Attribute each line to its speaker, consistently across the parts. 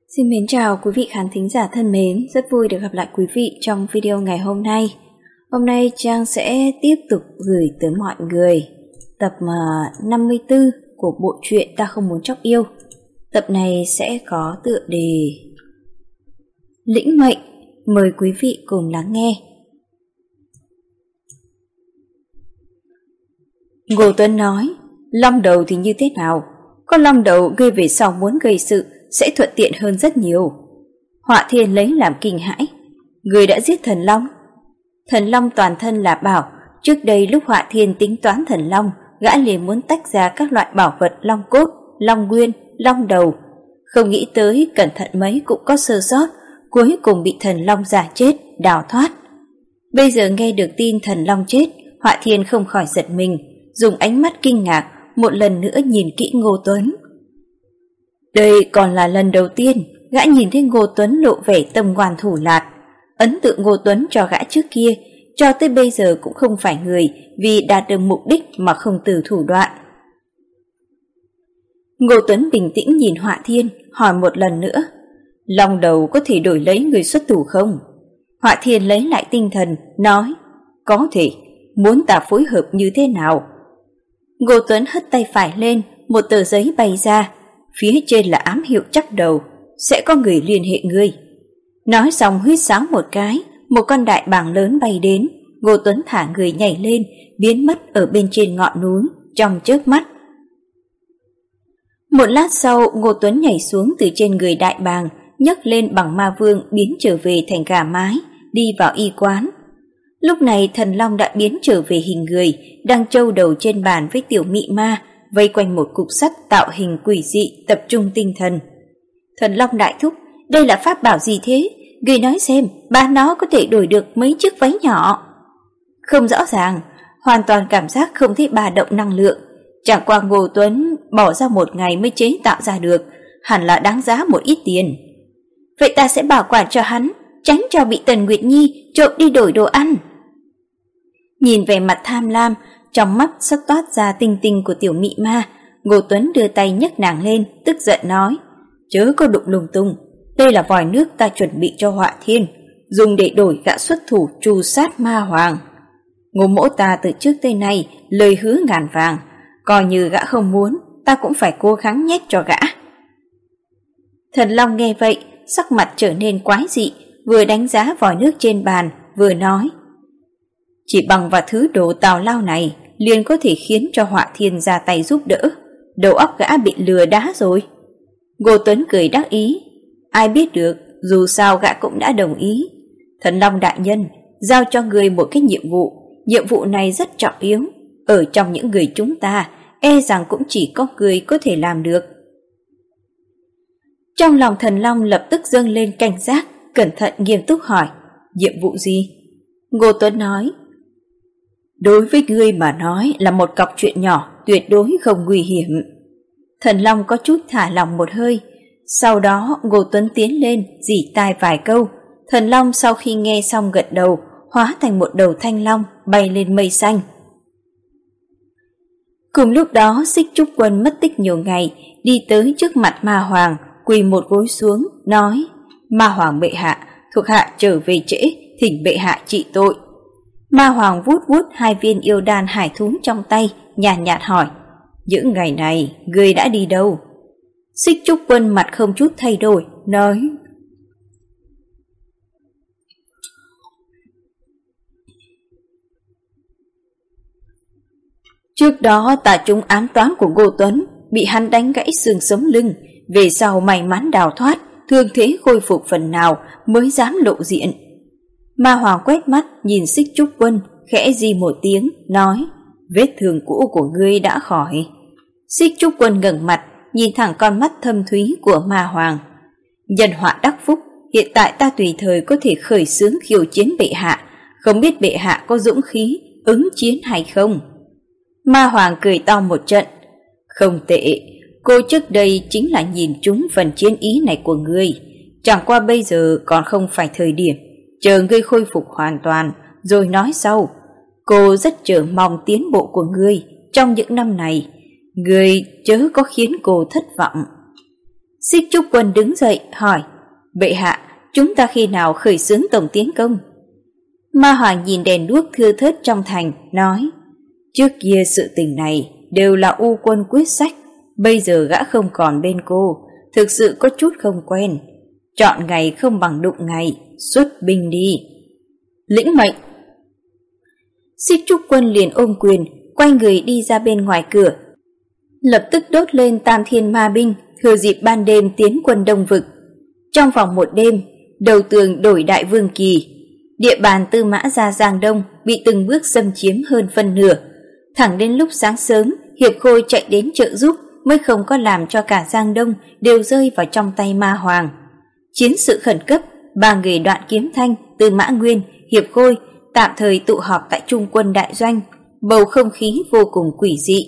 Speaker 1: Xin mến chào quý vị khán thính giả thân mến, rất vui được gặp lại quý vị trong video ngày hôm nay. Hôm nay Trang sẽ tiếp tục gửi tới mọi người tập 54 của bộ truyện Ta Không Muốn Chóc Yêu. Tập này sẽ có tựa đề Lĩnh Mệnh, mời quý vị cùng lắng nghe. Ngô Tuấn nói, long đầu thì như thế nào? Có long đầu ngươi về sau muốn gây sự sẽ thuận tiện hơn rất nhiều. Họa Thiên lấy làm kinh hãi, người đã giết thần long. Thần long toàn thân là bảo, trước đây lúc Họa Thiên tính toán thần long, gã liền muốn tách ra các loại bảo vật long cốt, long nguyên, long đầu. Không nghĩ tới cẩn thận mấy cũng có sơ sót, cuối cùng bị thần long giả chết, đào thoát. Bây giờ nghe được tin thần long chết, Họa Thiên không khỏi giật mình, dùng ánh mắt kinh ngạc một lần nữa nhìn kỹ Ngô Tuấn. Đây còn là lần đầu tiên gã nhìn thấy Ngô Tuấn lộ vẻ tâm ngoan thủ lạt. Ấn tượng Ngô Tuấn cho gã trước kia cho tới bây giờ cũng không phải người vì đạt được mục đích mà không từ thủ đoạn. Ngô Tuấn bình tĩnh nhìn Họa Thiên, hỏi một lần nữa, long đầu có thể đổi lấy người xuất thủ không? Họa Thiên lấy lại tinh thần, nói, có thể, muốn ta phối hợp như thế nào? Ngô Tuấn hất tay phải lên, một tờ giấy bay ra, phía trên là ám hiệu chắc đầu, sẽ có người liên hệ ngươi. Nói xong huýt sáo một cái, một con đại bàng lớn bay đến, Ngô Tuấn thả người nhảy lên, biến mất ở bên trên ngọn núi, trong chớp mắt. Một lát sau, Ngô Tuấn nhảy xuống từ trên người đại bàng, nhấc lên bằng ma vương biến trở về thành gà mái, đi vào y quán. Lúc này thần long đã biến trở về hình người, đang trâu đầu trên bàn với tiểu mị ma, vây quanh một cục sắt tạo hình quỷ dị, tập trung tinh thần. Thần long đại thúc, đây là pháp bảo gì thế? Người nói xem, bán nó có thể đổi được mấy chiếc váy nhỏ. Không rõ ràng, hoàn toàn cảm giác không thấy ba động năng lượng. Chẳng qua Ngô Tuấn bỏ ra một ngày mới chế tạo ra được, hẳn là đáng giá một ít tiền. Vậy ta sẽ bảo quản cho hắn, tránh cho bị Tần Nguyệt Nhi trộm đi đổi đồ ăn. Nhìn về mặt tham lam, trong mắt sắc toát ra tinh tinh của tiểu mị ma, Ngô Tuấn đưa tay nhấc nàng lên, tức giận nói, chớ có đụng lung tung, đây là vòi nước ta chuẩn bị cho Họa Thiên, dùng để đổi gã xuất thủ trù sát ma hoàng. Ngô mỗ ta từ trước tới nay lời hứa ngàn vàng, coi như gã không muốn, ta cũng phải cố gắng nhét cho gã. Thần long nghe vậy, sắc mặt trở nên quái dị, vừa đánh giá vòi nước trên bàn, vừa nói, chỉ bằng vào thứ đồ tào lao này liền có thể khiến cho Họa Thiên ra tay giúp đỡ, đầu óc gã bị lừa đá rồi. Ngô Tuấn cười đắc ý, ai biết được, dù sao gã cũng đã đồng ý. Thần long đại nhân, giao cho người một cái nhiệm vụ này rất trọng yếu, ở trong những người chúng ta, e rằng cũng chỉ có người có thể làm được. Trong lòng thần long lập tức dâng lên cảnh giác, cẩn thận nghiêm túc hỏi, nhiệm vụ gì? Ngô Tuấn nói, đối với ngươi mà nói là một cọc chuyện nhỏ, tuyệt đối không nguy hiểm. Thần long có chút thả lỏng một hơi, sau đó Ngô Tuấn tiến lên, rỉ tai vài câu. Thần long sau khi nghe xong gật đầu, hóa thành một đầu thanh long, bay lên mây xanh. Cùng lúc đó, Xích Trúc Quân mất tích nhiều ngày, đi tới trước mặt ma hoàng, quỳ một gối xuống, nói, ma hoàng bệ hạ, thuộc hạ trở về trễ, thỉnh bệ hạ trị tội. Ma hoàng vuốt vuốt hai viên yêu đan hải thú trong tay, nhàn nhạt hỏi, những ngày này ngươi đã đi đâu? Xích Trúc Quân mặt không chút thay đổi, nói, trước đó ta trúng ám toán của Ngô Tuấn, bị hắn đánh gãy xương sống lưng, về sau may mắn đào thoát, thương thế khôi phục phần nào mới dám lộ diện. Ma hoàng quét mắt nhìn Xích Trúc Quân, khẽ di một tiếng, nói, vết thương cũ của ngươi đã khỏi. Xích Trúc Quân ngẩng mặt, nhìn thẳng con mắt thâm thúy của ma hoàng. Nhân họa đắc phúc, hiện tại ta tùy thời có thể khởi xướng khiêu chiến bệ hạ, không biết bệ hạ có dũng khí ứng chiến hay không? Ma hoàng cười to một trận, không tệ, cô trước đây chính là nhìn trúng phần chiến ý này của ngươi, chẳng qua bây giờ còn không phải thời điểm, chờ ngươi khôi phục hoàn toàn rồi nói sau. Cô rất chờ mong tiến bộ của ngươi trong những năm này, ngươi chớ có khiến cô thất vọng. Xích Trúc Quân đứng dậy hỏi: Bệ hạ, chúng ta khi nào khởi xướng tổng tiến công? Ma Hoàng nhìn đèn đuốc thưa thớt trong thành, nói: Trước kia sự tình này đều là U Quân quyết sách, bây giờ gã không còn bên cô, thực sự có chút không quen. Chọn ngày không bằng đụng ngày, xuất binh đi. Lĩnh mệnh. Xích Trúc Quân liền ôm quyền, quay người đi ra bên ngoài cửa, lập tức đốt lên Tam Thiên Ma binh, thừa dịp ban đêm tiến quân Đông Vực. Trong vòng một đêm, đầu tường đổi Đại Vương Kỳ, địa bàn Tư Mã Gia Giang Đông bị từng bước xâm chiếm hơn phân nửa. Thẳng đến lúc sáng sớm, Hiệp Khôi chạy đến trợ giúp mới không có làm cho cả Giang Đông đều rơi vào trong tay Ma Hoàng. Chiến sự khẩn cấp, ba người Đoạn Kiếm Thanh, Tư Mã Nguyên, Hiệp Khôi tạm thời tụ họp tại Trung quân đại doanh, bầu không khí vô cùng quỷ dị.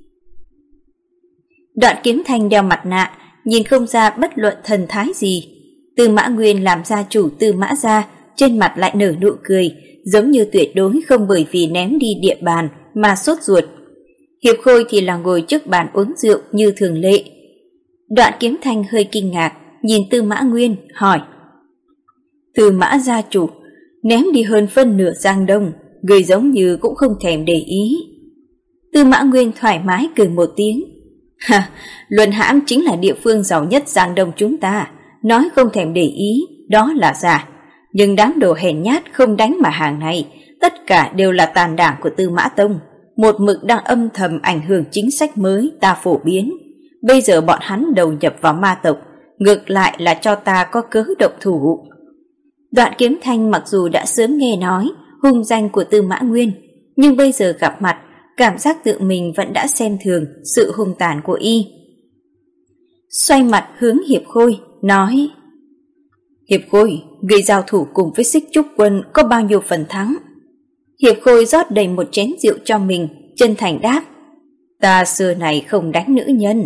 Speaker 1: Đoạn Kiếm Thanh đeo mặt nạ, nhìn không ra bất luận thần thái gì. Tư Mã Nguyên làm gia chủ Tư Mã Gia, trên mặt lại nở nụ cười, giống như tuyệt đối không bởi vì ném đi địa bàn mà sốt ruột. Hiệp Khôi thì là ngồi trước bàn uống rượu như thường lệ. Đoạn Kiếm Thanh hơi kinh ngạc, nhìn Tư Mã Nguyên, hỏi: Tư Mã gia chủ, ném đi hơn phân nửa Giang Đông, người giống như cũng không thèm để ý. Tư Mã Nguyên thoải mái cười một tiếng: Ha, Luân Hãm chính là địa phương giàu nhất Giang Đông chúng ta, nói không thèm để ý, đó là giả. Nhưng đám đồ hèn nhát không đánh mà hàng này, tất cả đều là tàn đảng của Tư Mã Tông, một mực đang âm thầm ảnh hưởng chính sách mới ta phổ biến. Bây giờ bọn hắn đầu nhập vào ma tộc, ngược lại là cho ta có cớ động thủ. Đoạn Kiếm Thanh mặc dù đã sớm nghe nói hung danh của Tư Mã Nguyên, nhưng bây giờ gặp mặt, cảm giác tự mình vẫn đã xem thường sự hung tàn của y. Xoay mặt hướng Hiệp Khôi, nói: Hiệp Khôi, người giao thủ cùng với Xích Trúc Quân có bao nhiêu phần thắng? Hiệp Khôi rót đầy một chén rượu cho mình, chân thành đáp: Ta xưa này không đánh nữ nhân.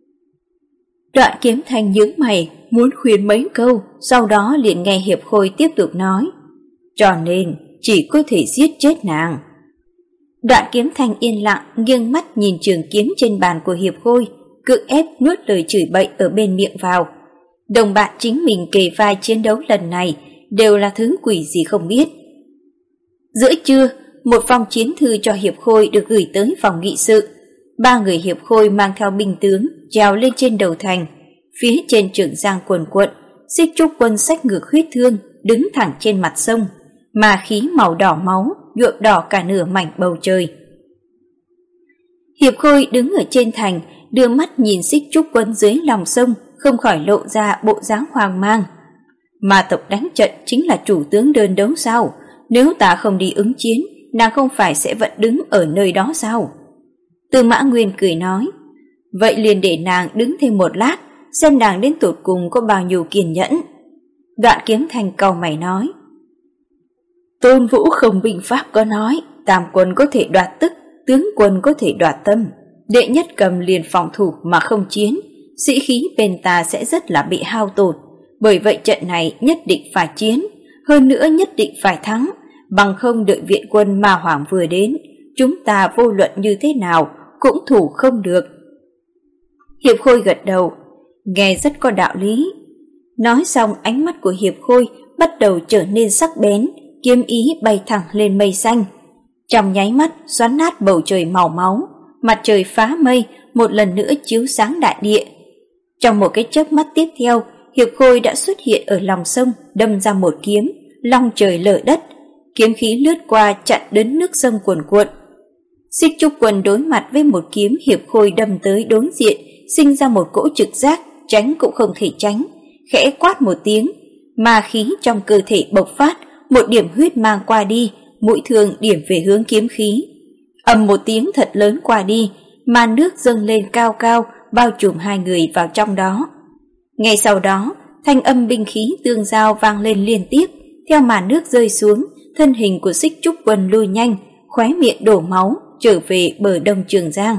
Speaker 1: Đoạn Kiếm Thanh nhướng mày, muốn khuyên mấy câu, sau đó liền nghe Hiệp Khôi tiếp tục nói: Cho nên chỉ có thể giết chết nàng. Đoạn Kiếm Thanh yên lặng nghiêng mắt nhìn trường kiếm trên bàn của Hiệp Khôi, cưỡng ép nuốt lời chửi bậy ở bên miệng vào. Đồng bạn chính mình kề vai chiến đấu lần này đều là thứ quỷ gì không biết. Giữa trưa, một phong chiến thư cho Hiệp Khôi được gửi tới phòng nghị sự. Ba người Hiệp Khôi mang theo binh tướng trèo lên trên đầu thành. Phía trên Trường Giang quần quận, Xích Trúc Quân xách ngược huyết thương đứng thẳng trên mặt sông, mà khí màu đỏ máu nhuộm đỏ cả nửa mảnh bầu trời. Hiệp Khôi đứng ở trên thành, đưa mắt nhìn Xích Trúc Quân dưới lòng sông, không khỏi lộ ra bộ dáng hoang mang. Ma tộc đánh trận chính là chủ tướng đơn đấu sao? Nếu ta không đi ứng chiến, nàng không phải sẽ vẫn đứng ở nơi đó sao? Tư Mã Nguyên cười nói: Vậy liền để nàng đứng thêm một lát, xem nàng đến tột cùng có bao nhiêu kiên nhẫn. Đoạn Kiếm Thanh cau mày nói: Tôn Vũ không binh pháp có nói, tam quân có thể đoạt tức, tướng quân có thể đoạt tâm. Đệ nhất cầm liền phòng thủ mà không chiến, sĩ khí bên ta sẽ rất là bị hao tổn. Bởi vậy trận này nhất định phải chiến, hơn nữa nhất định phải thắng, bằng không đợi viện quân Ma Hoàng vừa đến, chúng ta vô luận như thế nào cũng thủ không được. Hiệp Khôi gật đầu, nghe rất có đạo lý. Nói xong, ánh mắt của Hiệp Khôi bắt đầu trở nên sắc bén, kiếm ý bay thẳng lên mây xanh. Trong nháy mắt xoắn nát bầu trời màu máu, mặt trời phá mây một lần nữa chiếu sáng đại địa. Trong một cái chớp mắt tiếp theo, Hiệp Khôi đã xuất hiện ở lòng sông, đâm ra một kiếm, long trời lở đất, kiếm khí lướt qua chặn đến nước sông cuồn cuộn. Xích Trúc Quân đối mặt với một kiếm Hiệp Khôi đâm tới đối diện, sinh ra một cỗ trực giác, tránh cũng không thể tránh, khẽ quát một tiếng, ma khí trong cơ thể bộc phát, một điểm huyết mang qua đi, mũi thương điểm về hướng kiếm khí. Ầm một tiếng thật lớn qua đi, màn nước dâng lên cao cao, bao trùm hai người vào trong đó. Ngay sau đó, thanh âm binh khí tương giao vang lên liên tiếp, theo màn nước rơi xuống, thân hình của Xích Trúc Quân lui nhanh, khóe miệng đổ máu, trở về bờ đông Trường Giang.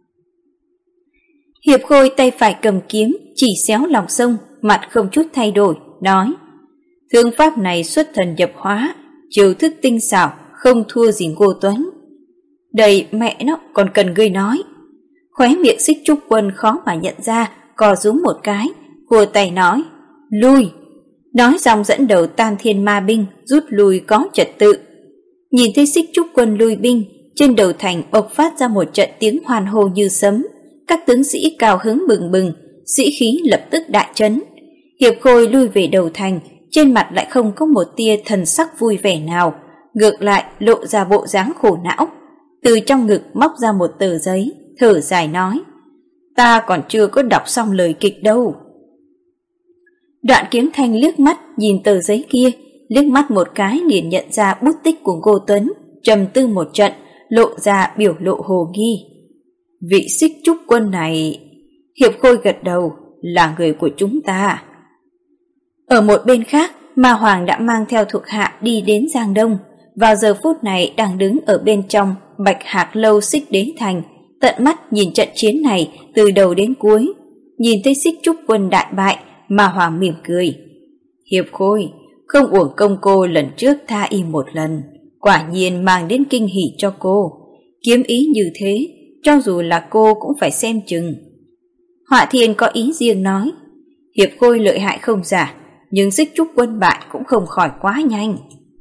Speaker 1: Hiệp Khôi tay phải cầm kiếm, chỉ xéo lòng sông, mặt không chút thay đổi, nói: Thương pháp này xuất thần nhập hóa, chiêu thức tinh xảo, không thua gì Ngô Tuấn. Đầy mẹ nó còn cần ngươi nói. Khóe miệng Xích Trúc Quân khó mà nhận ra, co rúm một cái, khua tay nói, lui. Nói xong dẫn đầu Tam Thiên Ma binh rút lui có trật tự. Nhìn thấy Xích Trúc Quân lui binh, trên đầu thành bộc phát ra một trận tiếng hoan hô như sấm. Các tướng sĩ cao hứng bừng bừng, sĩ khí lập tức đại chấn. Hiệp Khôi lui về đầu thành, trên mặt lại không có một tia thần sắc vui vẻ nào, ngược lại lộ ra bộ dáng khổ não. Từ trong ngực móc ra một tờ giấy, thở dài nói, ta còn chưa có đọc xong lời kịch đâu. Đoạn Kiếm Thanh liếc mắt nhìn tờ giấy kia, liếc mắt một cái liền nhận ra bút tích của Ngô Tuấn, trầm tư một trận, lộ ra biểu lộ hồ nghi. Vị Xích Trúc Quân này, Hiệp Khôi gật đầu, là người của chúng ta. Ở một bên khác, Ma Hoàng đã mang theo thuộc hạ đi đến Giang Đông, vào giờ phút này đang đứng ở bên trong Bạch Hạc Lâu Xích Đế Thành, tận mắt nhìn trận chiến này từ đầu đến cuối. Nhìn thấy Xích Trúc Quân đại bại, Ma Hoàng mỉm cười. Hiệp Khôi, không uổng công cô lần trước tha y một lần, quả nhiên mang đến kinh hỉ cho cô. Kiếm ý như thế, cho dù là cô cũng phải xem chừng. Họa Thiên có ý riêng nói, Hiệp Khôi lợi hại không giả, nhưng Xích Trúc Quân bại cũng không khỏi quá nhanh.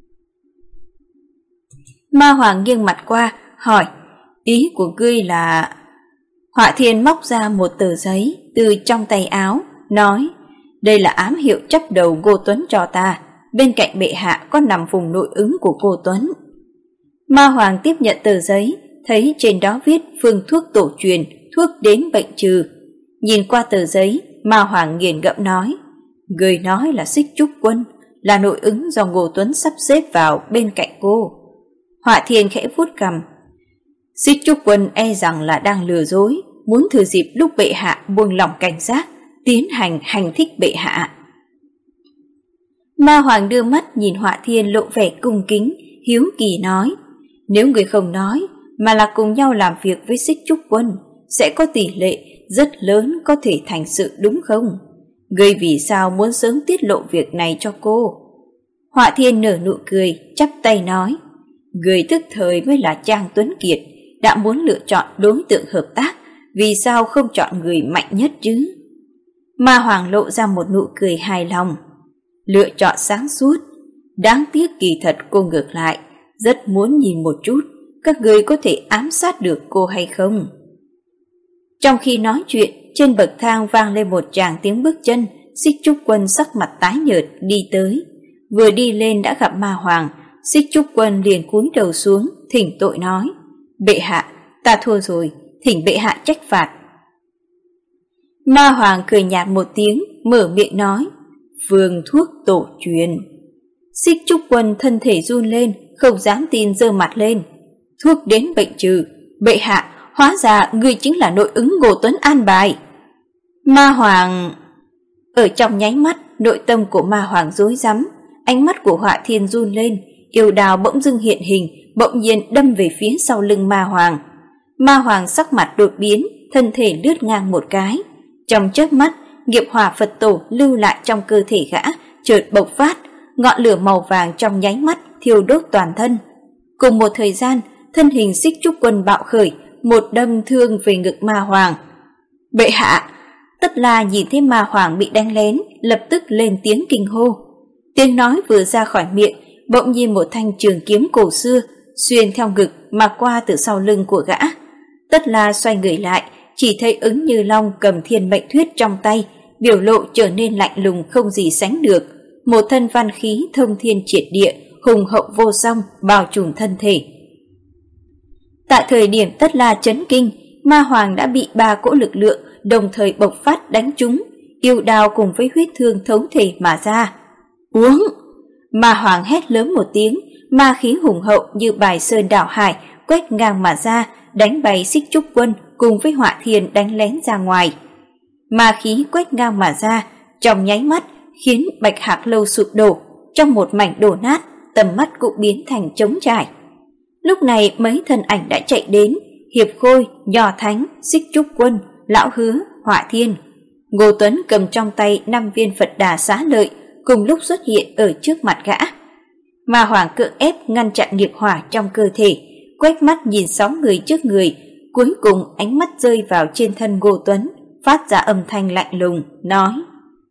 Speaker 1: Ma Hoàng nghiêng mặt qua, hỏi, ý của ngươi là... Họa Thiên móc ra một tờ giấy từ trong tay áo, nói, đây là ám hiệu chấp đầu Ngô Tuấn cho ta, bên cạnh bệ hạ có nằm vùng nội ứng của cô Tuấn. Ma Hoàng tiếp nhận tờ giấy, thấy trên đó viết phương thuốc tổ truyền, thuốc đến bệnh trừ. Nhìn qua tờ giấy, Ma Hoàng nghiền ngẫm nói, người nói là Xích Trúc Quân, là nội ứng do Ngô Tuấn sắp xếp vào bên cạnh cô. Họa Thiên khẽ vuốt cằm, Xích Trúc Quân e rằng là đang lừa dối, muốn thừa dịp lúc bệ hạ buông lỏng cảnh giác, tiến hành hành thích bệ hạ. Ma Hoàng đưa mắt nhìn Họa Thiên lộ vẻ cung kính, hiếu kỳ nói, nếu người không nói mà là cùng nhau làm việc với Xích Trúc Quân, sẽ có tỷ lệ rất lớn có thể thành sự đúng không? Người vì sao muốn sớm tiết lộ việc này cho cô? Họa Thiên nở nụ cười, chắp tay nói, người tức thời mới là Trang Tuấn Kiệt, đã muốn lựa chọn đối tượng hợp tác, vì sao không chọn người mạnh nhất chứ? Ma Hoàng lộ ra một nụ cười hài lòng, lựa chọn sáng suốt. Đáng tiếc kỳ thật cô ngược lại, rất muốn nhìn một chút các người có thể ám sát được cô hay không. Trong khi nói chuyện, trên bậc thang vang lên một tràng tiếng bước chân. Xích Trúc Quân sắc mặt tái nhợt đi tới, vừa đi lên đã gặp Ma Hoàng. Xích Trúc Quân liền cúi đầu xuống, thỉnh tội nói, bệ hạ, ta thua rồi, thỉnh bệ hạ trách phạt. Ma Hoàng cười nhạt một tiếng, mở miệng nói, phương thuốc tổ truyền. Xích Trúc Quân thân thể run lên, không dám tin giơ mặt lên, thuốc đến bệnh trừ, bệ hạ, hóa ra ngươi chính là nội ứng Ngô Tuấn an bài. Ma Hoàng... Ở trong nháy mắt, nội tâm của Ma Hoàng rối rắm, ánh mắt của Họa Thiên run lên, yêu đao bỗng dưng hiện hình, bỗng nhiên đâm về phía sau lưng Ma Hoàng. Ma Hoàng sắc mặt đột biến, thân thể lướt ngang một cái. Trong chớp mắt, nghiệp hỏa Phật tổ lưu lại trong cơ thể gã chợt bộc phát, ngọn lửa màu vàng trong nháy mắt thiêu đốt toàn thân. Cùng một thời gian, thân hình Xích Trúc Quân bạo khởi, một đâm thương về ngực Ma Hoàng. Bệ hạ! Tất La nhìn thấy Ma Hoàng bị đánh lén, lập tức lên tiếng kinh hô. Tiếng nói vừa ra khỏi miệng, bỗng nhiên một thanh trường kiếm cổ xưa xuyên theo ngực mà qua từ sau lưng của gã. Tất La xoay người lại, chỉ thấy Ứng Như Long cầm Thiên Mệnh Thuyết trong tay, biểu lộ trở nên lạnh lùng không gì sánh được. Một thân văn khí thông thiên triệt địa, hùng hậu vô song, bao trùm thân thể. Tại thời điểm Tất La chấn kinh, Ma Hoàng đã bị 3 cỗ lực lượng đồng thời bộc phát đánh trúng, yêu đao cùng với huyết thương thấu thể mà ra. Uống! Ma Hoàng hét lớn một tiếng, ma khí hùng hậu như bài sơn đảo hải quét ngang mà ra, đánh bay Xích Trúc Quân cùng với Họa Thiên đánh lén ra ngoài. Ma khí quét ngang mà ra, trong nháy mắt khiến Bạch Hạc Lâu sụp đổ, trong một mảnh đổ nát, tầm mắt cũng biến thành trống trải. Lúc này mấy thân ảnh đã chạy đến, Hiệp Khôi, Nho Thánh, Xích Trúc Quân, Lão Hứa, Họa Thiên. Ngô Tuấn cầm trong tay 5 viên Phật Đà xá lợi, cùng lúc xuất hiện ở trước mặt gã. Ma Hoàng cưỡng ép ngăn chặn nghiệp hỏa trong cơ thể, quét mắt nhìn 6 người trước người, cuối cùng ánh mắt rơi vào trên thân Ngô Tuấn, phát ra âm thanh lạnh lùng, nói,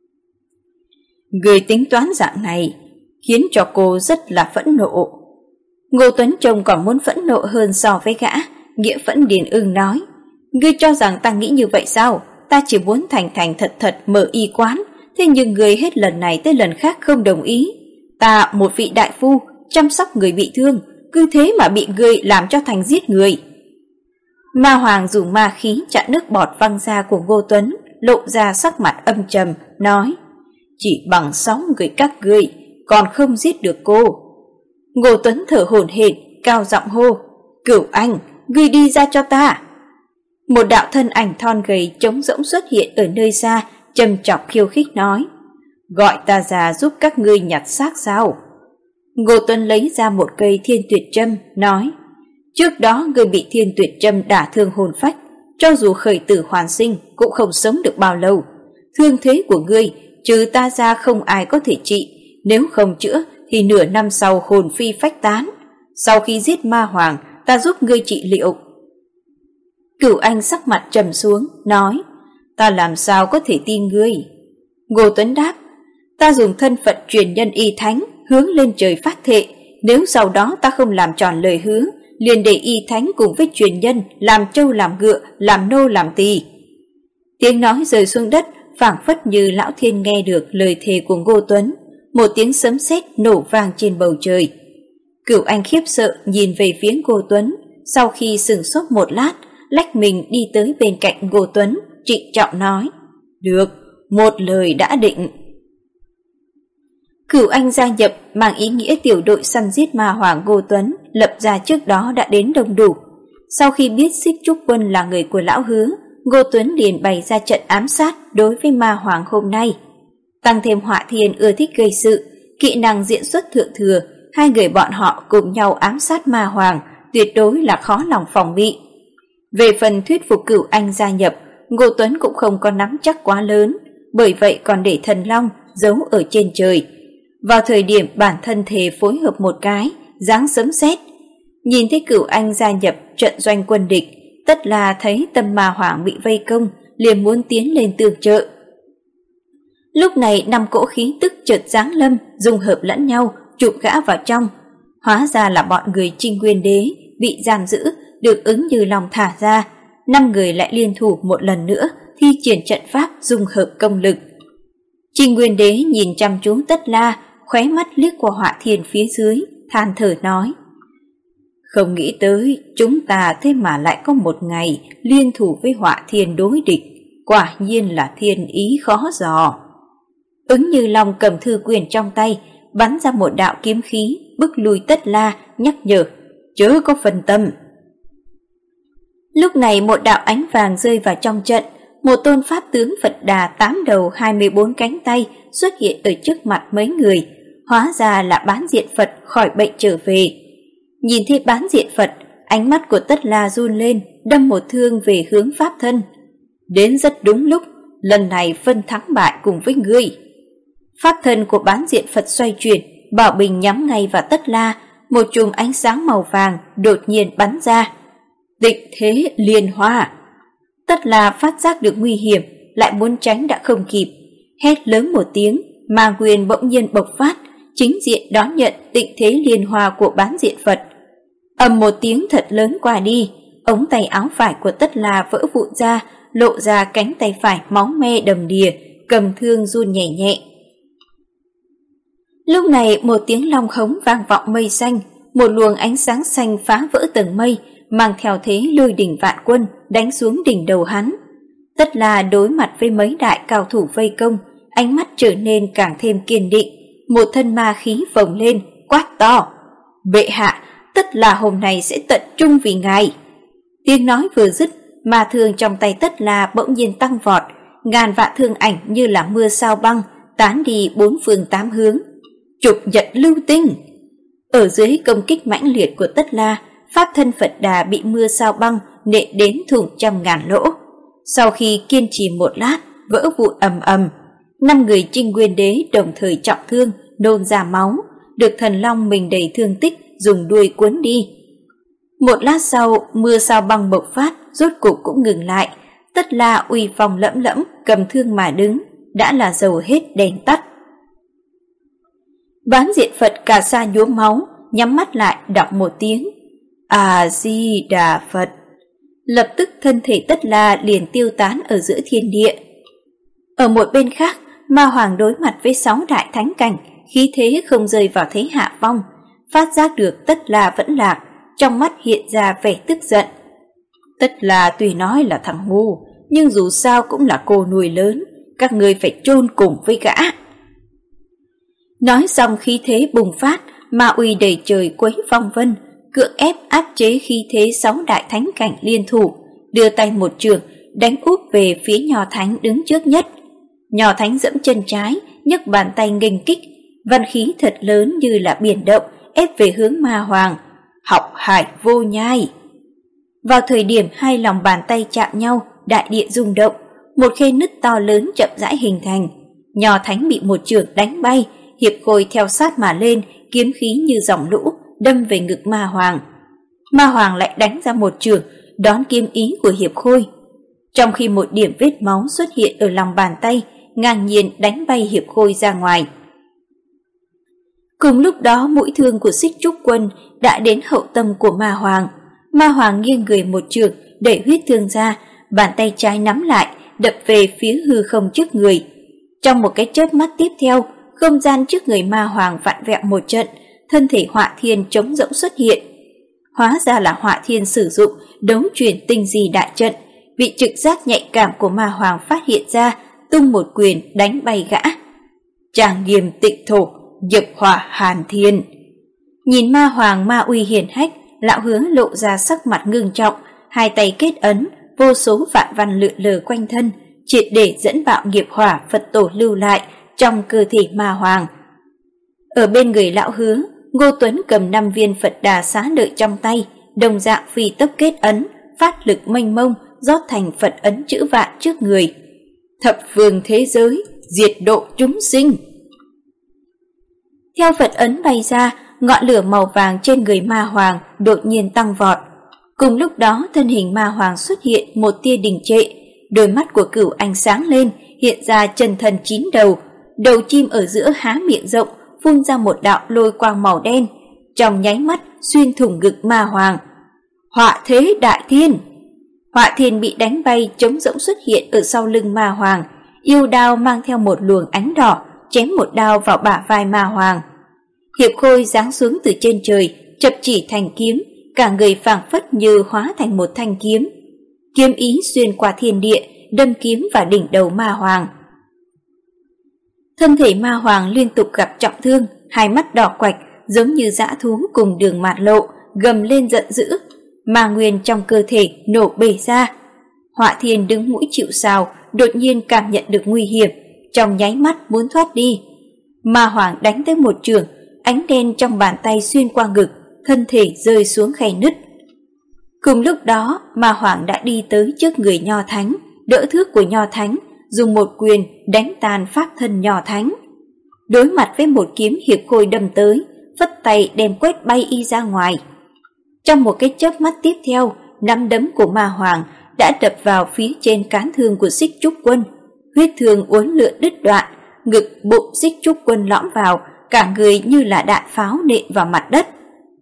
Speaker 1: Người tính toán dạng này khiến cho cô rất là phẫn nộ. Ngô Tuấn trông còn muốn phẫn nộ hơn so với gã. Nghĩa Phẫn Điền Ưng nói, ngươi cho rằng ta nghĩ như vậy sao? Ta chỉ muốn thành thành thật thật mở y quán, thế nhưng người hết lần này tới lần khác không đồng ý. Ta một vị đại phu chăm sóc người bị thương, cứ thế mà bị ngươi làm cho thành giết người. Ma Hoàng dùng ma khí chặn nước bọt văng ra của Ngô Tuấn, lộ ra sắc mặt âm trầm, nói, chỉ bằng 6 người các ngươi còn không giết được cô. Ngô Tuấn thở hổn hển, cao giọng hô, Cửu Anh, ngươi đi ra cho ta. Một đạo thân ảnh thon gầy trống rỗng xuất hiện ở nơi xa, trầm chọc khiêu khích nói, gọi ta ra giúp các ngươi nhặt xác sao? Ngô Tuấn lấy ra một cây thiên tuyệt châm, nói, trước đó ngươi bị thiên tuyệt châm đả thương hồn phách, cho dù khởi tử hoàn sinh cũng không sống được bao lâu. Thương thế của ngươi trừ ta ra không ai có thể trị, nếu không chữa thì nửa năm sau hồn phi phách tán. Sau khi giết ma hoàng, ta giúp ngươi trị liệu. Cửu Anh sắc mặt trầm xuống, nói, ta làm sao có thể tin ngươi? Ngô Tuấn đáp, ta dùng thân phận truyền nhân y thánh hướng lên trời phát thệ, nếu sau đó ta không làm tròn lời hứa, liền để y thánh cùng với truyền nhân làm trâu làm ngựa, làm nô làm tỳ. Tiếng nói rơi xuống đất, phảng phất như lão thiên nghe được lời thề của Ngô Tuấn. Một tiếng sấm sét nổ vang trên bầu trời. Cửu Anh khiếp sợ nhìn về phía Ngô Tuấn, sau khi sửng sốt một lát, lách mình đi tới bên cạnh Ngô Tuấn, trịnh trọng nói, được, một lời đã định. Cửu Anh gia nhập mang ý nghĩa tiểu đội săn giết ma hoàng Ngô Tuấn lập ra trước đó đã đến đông đủ. Sau khi biết Xích Trúc Quân là người của lão Hứa, Ngô Tuấn liền bày ra trận ám sát đối với ma hoàng hôm nay. Tăng thêm Họa Thiên ưa thích gây sự, kỹ năng diễn xuất thượng thừa, hai người bọn họ cùng nhau ám sát ma hoàng, tuyệt đối là khó lòng phòng bị. Về phần thuyết phục Cửu Anh gia nhập, Ngô Tuấn cũng không có nắm chắc quá lớn, bởi vậy còn để Thần Long giấu ở trên trời. Vào thời điểm bản thân thề phối hợp một cái, giáng sấm sét, nhìn thấy Cửu Anh gia nhập trận doanh quân địch, Tất là thấy Tâm Ma Hoàng bị vây công, liền muốn tiến lên tương trợ. Lúc này 5 cỗ khí tức chợt giáng lâm, dung hợp lẫn nhau, chụp gã vào trong. Hóa ra là bọn người Trinh Nguyên Đế bị giam giữ, được ứng như lòng thả ra. 5 người lại liên thủ một lần nữa, thi triển trận pháp dung hợp công lực. Trinh Nguyên Đế nhìn chăm chú Tất La, khóe mắt liếc qua Họa Thiên phía dưới, than thở nói, không nghĩ tới chúng ta thế mà lại có một ngày liên thủ với Họa Thiên đối địch, quả nhiên là thiên ý khó dò. Ứng Như Long cầm thư quyền trong tay, bắn ra một đạo kiếm khí, bức lui Tất La, nhắc nhở, chớ có phân tâm. Lúc này một đạo ánh vàng rơi vào trong trận, một tôn pháp tướng Phật Đà 8 đầu 24 cánh tay xuất hiện ở trước mặt mấy người, hóa ra là Bán Diện Phật khỏi bệnh trở về. Nhìn thấy Bán Diện Phật, ánh mắt của Tất La run lên, đâm một thương về hướng pháp thân. Đến rất đúng lúc, lần này phân thắng bại cùng với ngươi. Pháp thân của Bán Diện Phật xoay chuyển, bảo bình nhắm ngay vào Tất La, một chùm ánh sáng màu vàng đột nhiên bắn ra. Tịnh thế liên hoa. Tất La phát giác được nguy hiểm, lại muốn tránh đã không kịp, hét lớn một tiếng, ma nguyên bỗng nhiên bộc phát, chính diện đón nhận tịnh thế liên hoa của Bán Diện Phật. Ầm một tiếng thật lớn qua đi, ống tay áo phải của Tất La vỡ vụn ra, lộ ra cánh tay phải máu me đầm đìa, cầm thương run nhẹ nhẹ. Lúc này một tiếng long hống vang vọng mây xanh, một luồng ánh sáng xanh phá vỡ tầng mây, mang theo thế lôi đỉnh vạn quân đánh xuống đỉnh đầu hắn. Tất là đối mặt với mấy đại cao thủ vây công, ánh mắt trở nên càng thêm kiên định, một thân ma khí phồng lên, quát to, bệ hạ, Tất là hôm nay sẽ tận trung vì ngài. Tiếng nói vừa dứt, ma thương trong tay Tất là bỗng nhiên tăng vọt, ngàn vạn thương ảnh như là mưa sao băng tán đi 4 phương 8 hướng. Chụp nhật lưu tinh. Ở dưới công kích mãnh liệt của Tất La, pháp thân Phật Đà bị mưa sao băng nện đến thủng trăm ngàn lỗ. Sau khi kiên trì một lát, vỡ vụn ầm ầm. 5 người Trinh Nguyên Đế đồng thời trọng thương, nôn ra máu, được Thần Long mình đầy thương tích dùng đuôi cuốn đi. Một lát sau, mưa sao băng bộc phát, rốt cục cũng ngừng lại. Tất La uy phong lẫm lẫm, cầm thương mà đứng, đã là dầu hết đèn tắt. Bán diện Phật Cà Sa nhuốm máu, nhắm mắt lại đọc một tiếng A Di Đà Phật. Lập tức thân thể Tất La liền tiêu tán ở giữa thiên địa. Ở một bên khác, Ma Hoàng đối mặt với 6 đại thánh cảnh, khí thế không rơi vào thế hạ phong, phát giác được Tất La vẫn lạc, trong mắt hiện ra vẻ tức giận. Tất La tuy nói là thằng ngu, nhưng dù sao cũng là cô nuôi lớn, các ngươi phải chôn cùng với gã. Nói xong khí thế bùng phát, ma uy đầy trời quấy phong vân, cưỡng ép áp chế khí thế 6 đại thánh cảnh liên thủ, đưa tay một trường đánh úp về phía Nho Thánh đứng trước nhất. Nho Thánh dẫm chân trái, nhấc bàn tay nghênh kích, văn khí thật lớn như là biển động ép về hướng Ma Hoàng. Học hải vô nhai. Vào thời điểm hai lòng bàn tay chạm nhau, đại địa rung động, một khe nứt to lớn chậm rãi hình thành. Nho Thánh bị một chưởng đánh bay, Hiệp Khôi theo sát mà lên, kiếm khí như dòng lũ đâm về ngực Ma Hoàng. Ma Hoàng lại đánh ra một chưởng đón kiếm ý của Hiệp Khôi, trong khi một điểm vết máu xuất hiện ở lòng bàn tay, ngang nhiên đánh bay Hiệp Khôi ra ngoài. Cùng lúc đó mũi thương của Xích Trúc Quân đã đến hậu tâm của Ma Hoàng. Ma Hoàng nghiêng người một chưởng đẩy huyết thương ra, bàn tay trái nắm lại đập về phía hư không trước người. Trong một cái chớp mắt tiếp theo, không gian trước người Ma Hoàng vặn vẹo một trận, thân thể Họa Thiên trống rỗng xuất hiện. Hóa ra là Họa Thiên sử dụng đấu truyền tinh di đại trận, bị trực giác nhạy cảm của Ma Hoàng phát hiện ra, tung một quyền đánh bay gã. Tràng nghiêm tịnh thổ, dập hỏa hàn thiên. Nhìn Ma Hoàng ma uy hiển hách, Lão Hứa lộ ra sắc mặt ngưng trọng, hai tay kết ấn, vô số vạn văn lượn lờ quanh thân, triệt để dẫn bạo nghiệp hỏa Phật tổ lưu lại trong cơ thể Ma Hoàng. Ở bên người Lão Hứa, Ngô Tuấn cầm 5 viên Phật Đà xá lợi trong tay, đồng dạng phi tốc kết ấn, phát lực mênh mông rót thành Phật ấn chữ vạn trước người. Thập phương thế giới, diệt độ chúng sinh. Theo Phật ấn bay ra, ngọn lửa màu vàng trên người Ma Hoàng đột nhiên tăng vọt. Cùng lúc đó thân hình Ma Hoàng xuất hiện một tia đình trệ, đôi mắt của Cửu Anh sáng lên, hiện ra chân thần 9 đầu, đầu chim ở giữa há miệng rộng, phun ra một đạo lôi quang màu đen, trong nháy mắt xuyên thủng ngực Ma Hoàng. Họa thế đại thiên. Họa Thiên bị đánh bay trống rỗng xuất hiện ở sau lưng Ma Hoàng, yêu đao mang theo một luồng ánh đỏ, chém một đao vào bả vai Ma Hoàng. Hiệp Khôi giáng xuống từ trên trời, chập chỉ thành kiếm, cả người phảng phất như hóa thành một thanh kiếm. Kiếm ý xuyên qua thiên địa, đâm kiếm vào đỉnh đầu Ma Hoàng. Thân thể Ma Hoàng liên tục gặp trọng thương, hai mắt đỏ quạch giống như dã thú cùng đường mạt lộ, gầm lên giận dữ, ma nguyên trong cơ thể nổ bể ra. Họa Thiên đứng mũi chịu sào, đột nhiên cảm nhận được nguy hiểm, trong nháy mắt muốn thoát đi. Ma Hoàng đánh tới một chưởng, ánh đen trong bàn tay xuyên qua ngực, thân thể rơi xuống khe nứt. Cùng lúc đó, Ma Hoàng đã đi tới trước người Nho Thánh, đỡ thước của Nho Thánh, dùng một quyền đánh tan pháp thân Nho Thánh. Đối mặt với một kiếm Hiệp Khôi đâm tới, phất tay đem quét bay y ra ngoài. Trong một cái chớp mắt tiếp theo, nắm đấm của Ma Hoàng đã đập vào phía trên cán thương của Xích Trúc Quân. Huyết thương uốn lượn đứt đoạn, ngực bụng Xích Trúc Quân lõm vào, cả người như là đạn pháo nện vào mặt đất.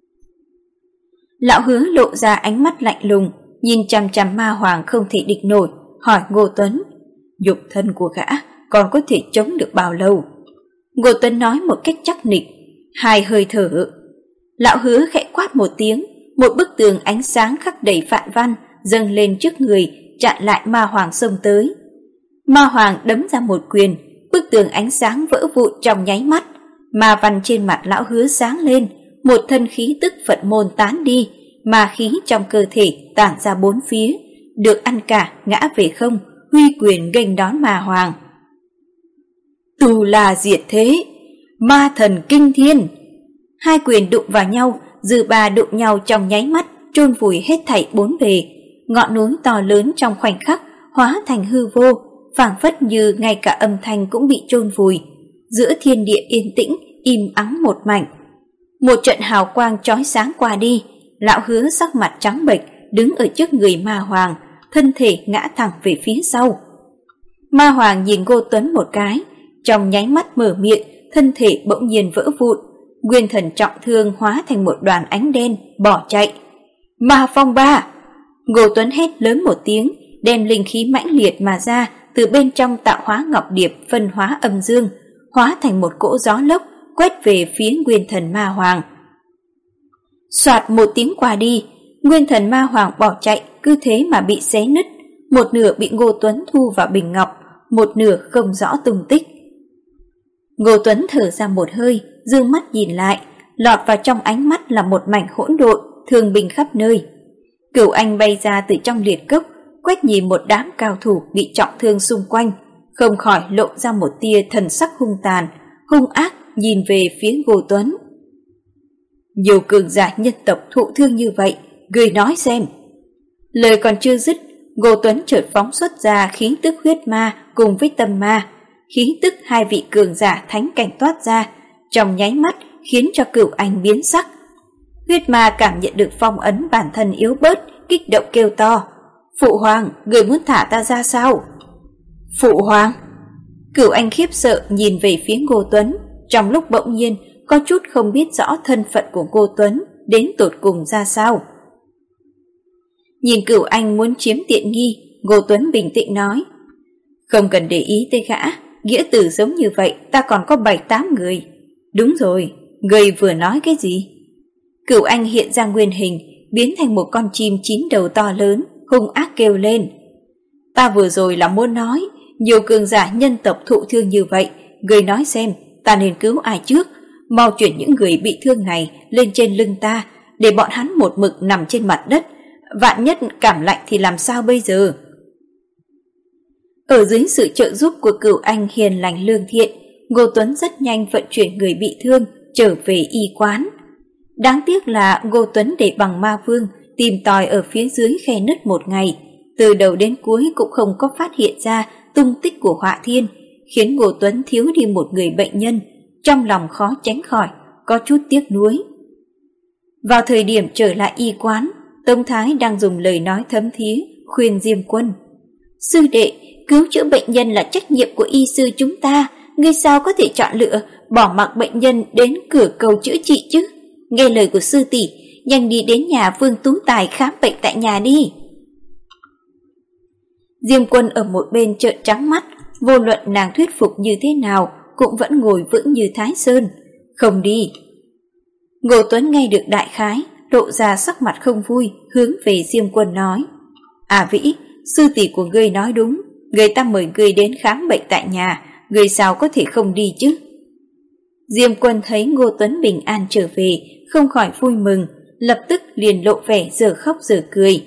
Speaker 1: Lão Hứa lộ ra ánh mắt lạnh lùng, nhìn chằm chằm Ma Hoàng không thể địch nổi, hỏi Ngô Tuấn: nhục thân của gã còn có thể chống được bao lâu? Ngô Tuấn nói một cách chắc nịch: 2 hơi thở. Lão Hứa khẽ quát một tiếng, một bức tường ánh sáng khắc đầy phạn văn dâng lên trước người, chặn lại Ma Hoàng xông tới. Ma Hoàng đấm ra một quyền, bức tường ánh sáng vỡ vụn trong nháy mắt. Ma văn trên mặt Lão Hứa sáng lên, một thân khí tức Phật môn tán đi, ma khí trong cơ thể tản ra bốn phía, được ăn cả ngã về không, huy quyền nghênh đón Ma Hoàng. Tu La diệt thế, ma thần kinh thiên. 2 quyền đụng vào nhau, dư ba đụng nhau trong nháy mắt, chôn vùi hết thảy 4 bề. Ngọn núi to lớn trong khoảnh khắc hóa thành hư vô, phảng phất như ngay cả âm thanh cũng bị chôn vùi. Giữa thiên địa yên tĩnh, im ắng một mảnh. Một trận hào quang chói sáng qua đi, Lão Hứa sắc mặt trắng bệch đứng ở trước người Ma Hoàng, thân thể ngã thẳng về phía sau. Ma Hoàng nhìn Ngô Tuấn một cái, trong nháy mắt mở miệng, thân thể bỗng nhiên vỡ vụn, nguyên thần trọng thương hóa thành một đoàn ánh đen bỏ chạy. Ma phong ba! Ngô Tuấn hét lớn một tiếng, đem linh khí mãnh liệt mà ra, từ bên trong tạo hóa ngọc điệp phân hóa âm dương, hóa thành một cỗ gió lốc quét về phía nguyên thần ma hoàng. Soạt một tiếng qua đi, nguyên thần ma hoàng bỏ chạy cứ thế mà bị xé nứt, một nửa bị Ngô Tuấn thu vào bình ngọc, một nửa không rõ tung tích. Ngô Tuấn thở ra một hơi, dương mắt nhìn lại, lọt vào trong ánh mắt là một mảnh hỗn độn, thương binh khắp nơi. Cửu Anh bay ra từ trong liệt cốc, quét nhìn một đám cao thủ bị trọng thương xung quanh, không khỏi lộ ra một tia thần sắc hung tàn, hung ác nhìn về phía Ngô Tuấn. Nhiều cường giả nhân tộc thụ thương như vậy, người nói xem. Lời còn chưa dứt, Ngô Tuấn chợt phóng xuất ra khí tức huyết ma cùng với tâm ma, khí tức hai vị cường giả thánh cảnh toát ra, trong nháy mắt khiến cho Cửu Anh biến sắc. Huyết ma cảm nhận được phong ấn bản thân yếu bớt, kích động kêu to: Phụ hoàng, người muốn thả ta ra sao? Phụ hoàng! Cửu Anh khiếp sợ nhìn về phía Ngô Tuấn, trong lúc bỗng nhiên có chút không biết rõ thân phận của Ngô Tuấn đến tột cùng ra sao. Nhìn Cửu Anh muốn chiếm tiện nghi, Ngô Tuấn bình tĩnh nói: Không cần để ý tới gã, nghĩa tử giống như vậy ta còn có 7-8 người. Đúng rồi, người vừa nói cái gì? Cửu Anh hiện ra nguyên hình, biến thành một con chim 9 đầu to lớn, hung ác kêu lên: Ta vừa rồi là muốn nói, nhiều cường giả nhân tộc thụ thương như vậy, người nói xem ta nên cứu ai trước, mau chuyển những người bị thương này lên trên lưng ta, để bọn hắn một mực nằm trên mặt đất, vạn nhất cảm lạnh thì làm sao bây giờ? Ở dưới sự trợ giúp của Cửu Anh hiền lành lương thiện, Ngô Tuấn rất nhanh vận chuyển người bị thương trở về y quán. Đáng tiếc là Ngô Tuấn để bằng ma vương tìm tòi ở phía dưới khe nứt một ngày, từ đầu đến cuối cũng không có phát hiện ra tung tích của Họa Thiên, khiến Ngô Tuấn thiếu đi một người bệnh nhân, trong lòng khó tránh khỏi có chút tiếc nuối. Vào thời điểm trở lại y quán, Tông Thái đang dùng lời nói thấm thía khuyên Diêm Quân: Sư đệ, cứu chữa bệnh nhân là trách nhiệm của y sư chúng ta, ngươi sao có thể chọn lựa bỏ mặc bệnh nhân đến cửa cầu chữa trị chứ? Nghe lời của sư tỷ, nhanh đi đến nhà Vương Tú Tài khám bệnh tại nhà đi. Diêm Quân ở một bên trợn trắng mắt, vô luận nàng thuyết phục như thế nào cũng vẫn ngồi vững như Thái Sơn, không đi. Ngô Tuấn nghe được đại khái, lộ ra sắc mặt không vui, hướng về Diêm Quân nói: À Vĩ, sư tỷ của ngươi nói đúng, người ta mời ngươi đến khám bệnh tại nhà, ngươi sao có thể không đi chứ? Diêm Quân thấy Ngô Tuấn bình an trở về, không khỏi vui mừng, lập tức liền lộ vẻ giờ khóc giờ cười.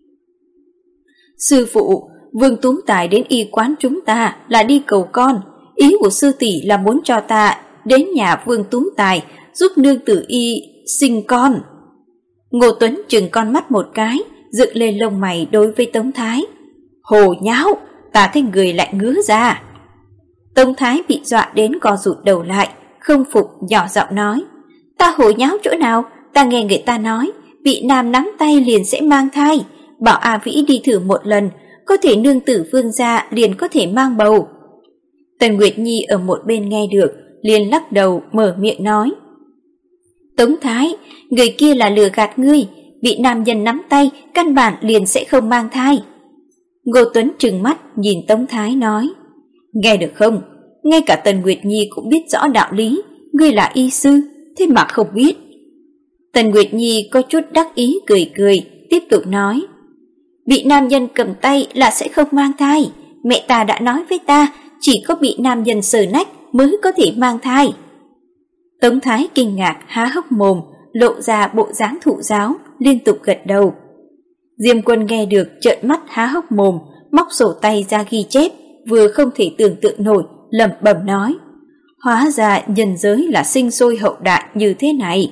Speaker 1: Sư phụ, Vương Tú Tài đến y quán chúng ta là đi cầu con, ý của sư tỷ là muốn cho ta đến nhà Vương Tú Tài giúp nương tử y sinh con. Ngô Tuấn chừng con mắt một cái, dựng lên lông mày đối với Tống Thái: Hồ nháo, ta thấy người lại ngứa ra. Tống Thái bị dọa đến co rụt đầu lại, không phục nhỏ giọng nói: Ta hồ nháo chỗ nào? Ta nghe người ta nói vị nam nắm tay liền sẽ mang thai, bảo A Vĩ đi thử một lần, có thể nương tử Vương gia liền có thể mang bầu. Tần Nguyệt Nhi ở một bên nghe được, liền lắc đầu mở miệng nói: Tống Thái, người kia là lừa gạt ngươi, vị nam nhân nắm tay căn bản liền sẽ không mang thai. Ngô Tuấn trừng mắt nhìn Tống Thái nói: Nghe được không? Ngay cả Tần Nguyệt Nhi cũng biết rõ đạo lý, ngươi là y sư, thế mà không biết. Tần Nguyệt Nhi có chút đắc ý cười cười, tiếp tục nói: Bị nam nhân cầm tay là sẽ không mang thai, mẹ ta đã nói với ta, chỉ có bị nam nhân sờ nách mới có thể mang thai. Tống Thái kinh ngạc há hốc mồm, lộ ra bộ dáng thụ giáo, liên tục gật đầu. Diêm Quân nghe được trợn mắt há hốc mồm, móc sổ tay ra ghi chép, vừa không thể tưởng tượng nổi, lẩm bẩm nói: Hóa ra nhân giới là sinh sôi hậu đại như thế này.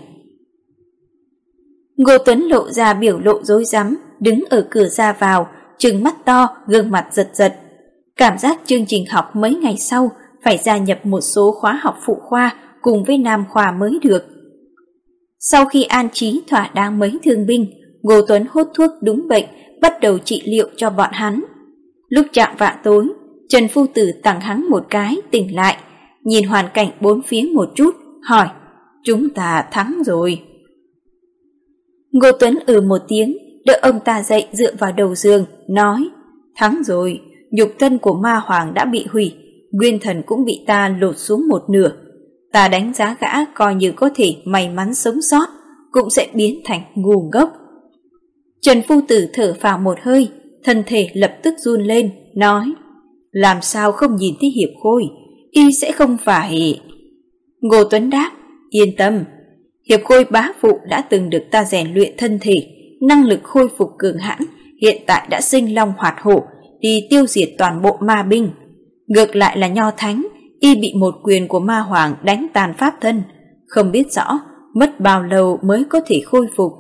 Speaker 1: Ngô Tuấn lộ ra biểu lộ rối rắm, đứng ở cửa ra vào, trừng mắt to, gương mặt giật giật. Cảm giác chương trình học mấy ngày sau phải gia nhập một số khóa học phụ khoa cùng với nam khoa mới được. Sau khi an trí thỏa đáng mấy thương binh, Ngô Tuấn hốt thuốc đúng bệnh, bắt đầu trị liệu cho bọn hắn. Lúc chạng vạng tối, Trần Phu Tử tặng hắn một cái, tỉnh lại, nhìn hoàn cảnh bốn phía một chút, hỏi: chúng ta thắng rồi. Ngô Tuấn một tiếng, đỡ ông ta dậy dựa vào đầu giường, nói: thắng rồi, nhục thân của ma hoàng đã bị hủy, nguyên thần cũng bị ta lột xuống một nửa. Ta đánh giá gã coi như có thể may mắn sống sót, cũng sẽ biến thành ngu ngốc. Trần Phu Tử thở phào một hơi, thân thể lập tức run lên, nói: làm sao không nhìn thấy Hiệp Khôi, y sẽ không phải... Ngô Tuấn đáp: yên tâm, Hiệp Khôi bá phụ đã từng được ta rèn luyện thân thể, năng lực khôi phục cường hãn, hiện tại đã sinh long hoạt hổ, đi tiêu diệt toàn bộ ma binh. Ngược lại là Nho Thánh, y bị một quyền của ma hoàng đánh tàn pháp thân, không biết rõ mất bao lâu mới có thể khôi phục.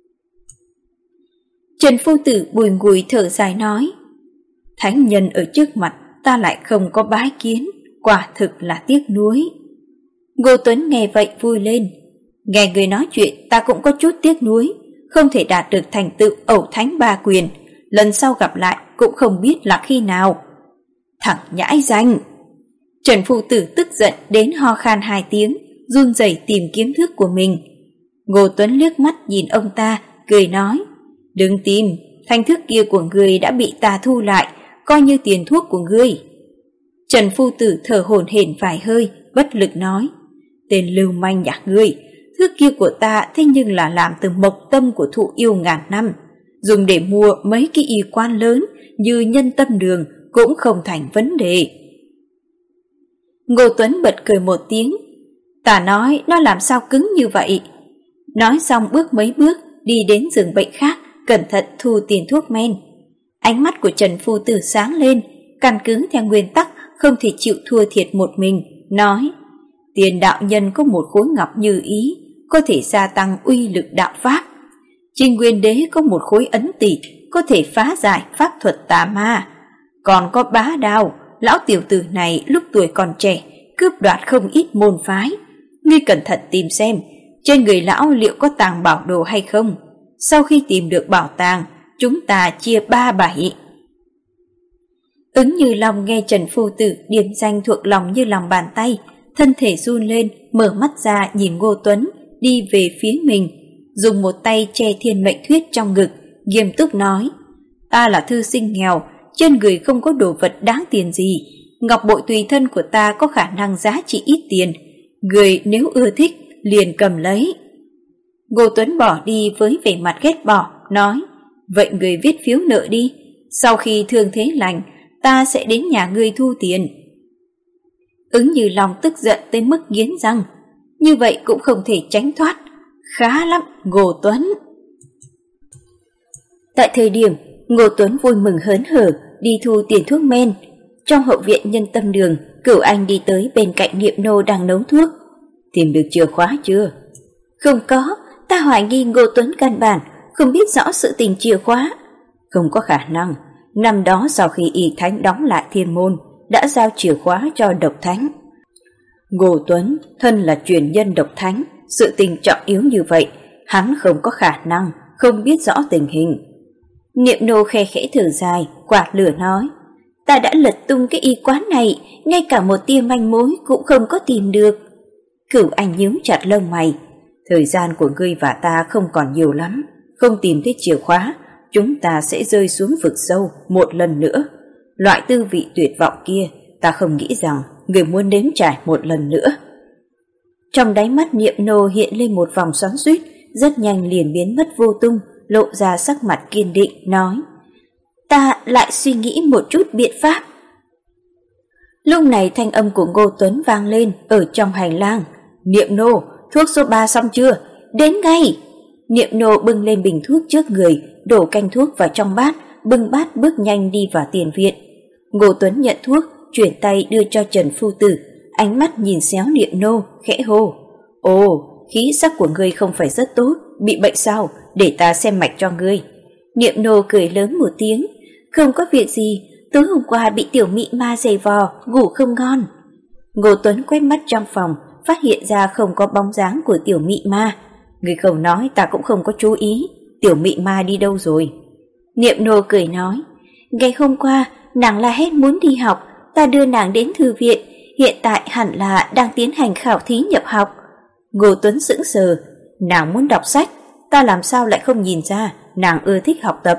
Speaker 1: Trần Phu Tử bùi ngùi thở dài nói: thánh nhân ở trước mặt ta lại không có bái kiến, quả thực là tiếc nuối. Ngô Tuấn nghe vậy vui lên: nghe người nói chuyện ta cũng có chút tiếc nuối, không thể đạt được thành tựu ẩu thánh ba quyền, lần sau gặp lại cũng không biết là khi nào. Thằng nhãi danh! Trần Phu Tử tức giận đến ho khan 2 tiếng, run rẩy tìm kiếm thước của mình. Ngô Tuấn liếc mắt nhìn ông ta, cười nói: đừng tìm, thanh thước kia của ngươi đã bị ta thu lại, coi như tiền thuốc của ngươi. Trần Phu Tử thở hổn hển vài hơi, bất lực nói: tên lưu manh nhà ngươi, thước kia của ta thế nhưng là làm từ mộc tâm của thụ yêu ngàn năm, dùng để mua mấy cái y quan lớn như Nhân Tâm Đường cũng không thành vấn đề. Ngô Tuấn bật cười một tiếng: ta nói nó làm sao cứng như vậy. Nói xong bước mấy bước đi đến giường bệnh khác, cẩn thận thu tiền thuốc men. Ánh mắt của Trần Phu Tử sáng lên, căn cứ theo nguyên tắc không thể chịu thua thiệt một mình, nói: tiền đạo nhân có một khối ngọc như ý, có thể gia tăng uy lực đạo pháp. Trinh Nguyên Đế có một khối ấn tỷ, có thể phá giải pháp thuật tà ma. Còn có Bá Đao, lão tiểu tử này lúc tuổi còn trẻ cướp đoạt không ít môn phái. Ngươi cẩn thận tìm xem trên người lão liệu có tàng bảo đồ hay không. Sau khi tìm được bảo tàng, chúng ta chia 3-7. Ứng Như Long nghe Trần Phu Tử điểm danh thuộc lòng như lòng bàn tay, thân thể run lên, mở mắt ra nhìn Ngô Tuấn đi về phía mình, dùng một tay che Thiên Mệnh Thuyết trong ngực, nghiêm túc nói: ta là thư sinh nghèo, trên người không có đồ vật đáng tiền gì, ngọc bội tùy thân của ta có khả năng giá trị ít tiền, người nếu ưa thích liền cầm lấy. Ngô Tuấn bỏ đi với vẻ mặt ghét bỏ, nói: vậy người viết phiếu nợ đi, sau khi thương thế lành ta sẽ đến nhà ngươi thu tiền. Ứng Như Long tức giận tới mức nghiến răng, như vậy cũng không thể tránh thoát. Khá lắm Ngô Tuấn. Tại thời điểm Ngô Tuấn vui mừng hớn hở đi thu tiền thuốc men, trong hậu viện Nhân Tâm Đường, Cửu Anh đi tới bên cạnh Niệm Nô đang nấu thuốc. Tìm được chìa khóa chưa? Không có, ta hoài nghi Ngô Tuấn căn bản không biết rõ sự tình chìa khóa. Không có khả năng, năm đó sau khi Y Thánh đóng lại thiên môn đã giao chìa khóa cho Độc Thánh. Ngô Tuấn thân là truyền nhân Độc Thánh, sự tình trọng yếu như vậy, hắn không có khả năng không biết rõ tình hình. Niệm Nô khe khẽ thở dài, quạt lửa nói: ta đã lật tung cái y quán này, ngay cả một tia manh mối cũng không có tìm được. Cửu Anh nhíu chặt lông mày: thời gian của ngươi và ta không còn nhiều lắm, không tìm thấy chìa khóa, chúng ta sẽ rơi xuống vực sâu một lần nữa. Loại tư vị tuyệt vọng kia, ta không nghĩ rằng người muốn nếm trải một lần nữa. Trong đáy mắt Niệm Nô hiện lên một vòng xoắn xuýt, rất nhanh liền biến mất vô tung, lộ ra sắc mặt kiên định, nói: ta lại suy nghĩ một chút biện pháp. Lúc này thanh âm của Ngô Tuấn vang lên ở trong hành lang: Niệm Nô, thuốc số 3 xong chưa? Đến ngay! Niệm Nô bưng lên bình thuốc trước người, đổ canh thuốc vào trong bát, bưng bát bước nhanh đi vào tiền viện. Ngô Tuấn nhận thuốc, chuyển tay đưa cho Trần Phu Tử, ánh mắt nhìn xéo Niệm Nô, khẽ hô: ồ, khí sắc của ngươi không phải rất tốt, bị bệnh sao? Để ta xem mạch cho ngươi. Niệm Nô cười lớn một tiếng: không có việc gì, tối hôm qua bị tiểu mị ma giày vò, ngủ không ngon. Ngô Tuấn quét mắt trong phòng, phát hiện ra không có bóng dáng của tiểu mị ma. Người không nói ta cũng không có chú ý, tiểu mị ma đi đâu rồi? Niệm Nô cười nói: ngày hôm qua nàng la hét muốn đi học, ta đưa nàng đến thư viện, hiện tại hẳn là đang tiến hành khảo thí nhập học. Ngô Tuấn sững sờ, nàng muốn đọc sách, ta làm sao lại không nhìn ra, nàng ưa thích học tập.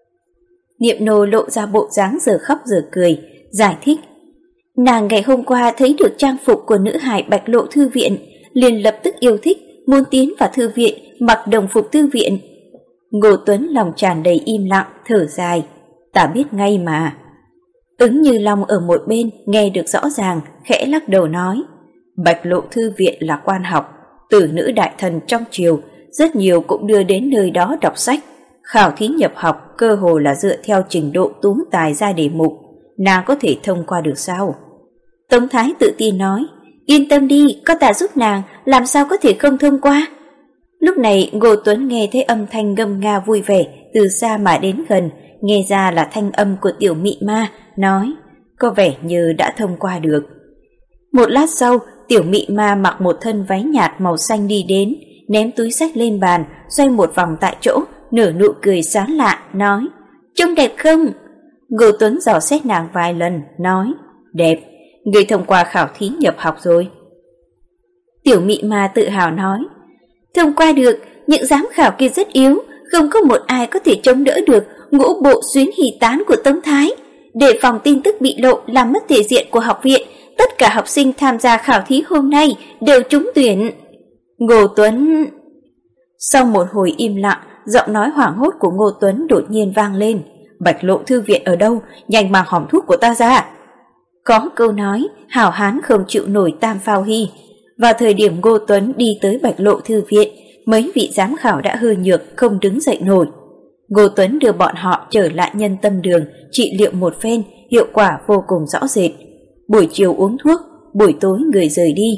Speaker 1: Niệm Nô lộ ra bộ dáng giờ khóc giờ cười, giải thích. Nàng ngày hôm qua thấy được trang phục của nữ hài Bạch Lộ thư viện, liền lập tức yêu thích, muốn tiến vào thư viện, mặc đồng phục thư viện. Ngô Tuấn lòng tràn đầy im lặng, thở dài. Ta biết ngay mà. Ứng Như Long ở một bên nghe được rõ ràng, khẽ lắc đầu nói. Bạch Lộ thư viện là quan học, tử nữ đại thần trong triều, rất nhiều cũng đưa đến nơi đó đọc sách. Khảo thí nhập học cơ hồ là dựa theo trình độ tú tài ra đề mục, nàng có thể thông qua được sao? Tống Thái tự tin nói, yên tâm đi, có ta giúp nàng, làm sao có thể không thông qua. Lúc này Ngô Tuấn nghe thấy âm thanh ngâm nga vui vẻ từ xa mà đến gần, nghe ra là thanh âm của tiểu mị ma, nói, có vẻ như đã thông qua được. Một lát sau, tiểu mị ma mặc một thân váy nhạt màu xanh đi đến, ném túi sách lên bàn, xoay một vòng tại chỗ, nở nụ cười sáng lạ, nói, trông đẹp không? Ngô Tuấn dò xét nàng vài lần, nói, đẹp, người thông qua khảo thí nhập học rồi. Tiểu mị ma tự hào nói, thông qua được, những giám khảo kia rất yếu, không có một ai có thể chống đỡ được ngũ bộ xuyến hỷ tán của Tống Thái. Để phòng tin tức bị lộ làm mất thể diện của học viện, tất cả học sinh tham gia khảo thí hôm nay đều trúng tuyển. Ngô Tuấn... Sau một hồi im lặng, giọng nói hoảng hốt của Ngô Tuấn đột nhiên vang lên. Bạch Lộ thư viện ở đâu? Nhanh mang hòm thuốc của ta ra. Có câu nói, hảo hán không chịu nổi tam phao hy. Vào thời điểm Ngô Tuấn đi tới Bạch Lộ thư viện, mấy vị giám khảo đã hư nhược, không đứng dậy nổi. Ngô Tuấn đưa bọn họ trở lại nhân tâm đường, trị liệu một phen, hiệu quả vô cùng rõ rệt. Buổi chiều uống thuốc, buổi tối người rời đi.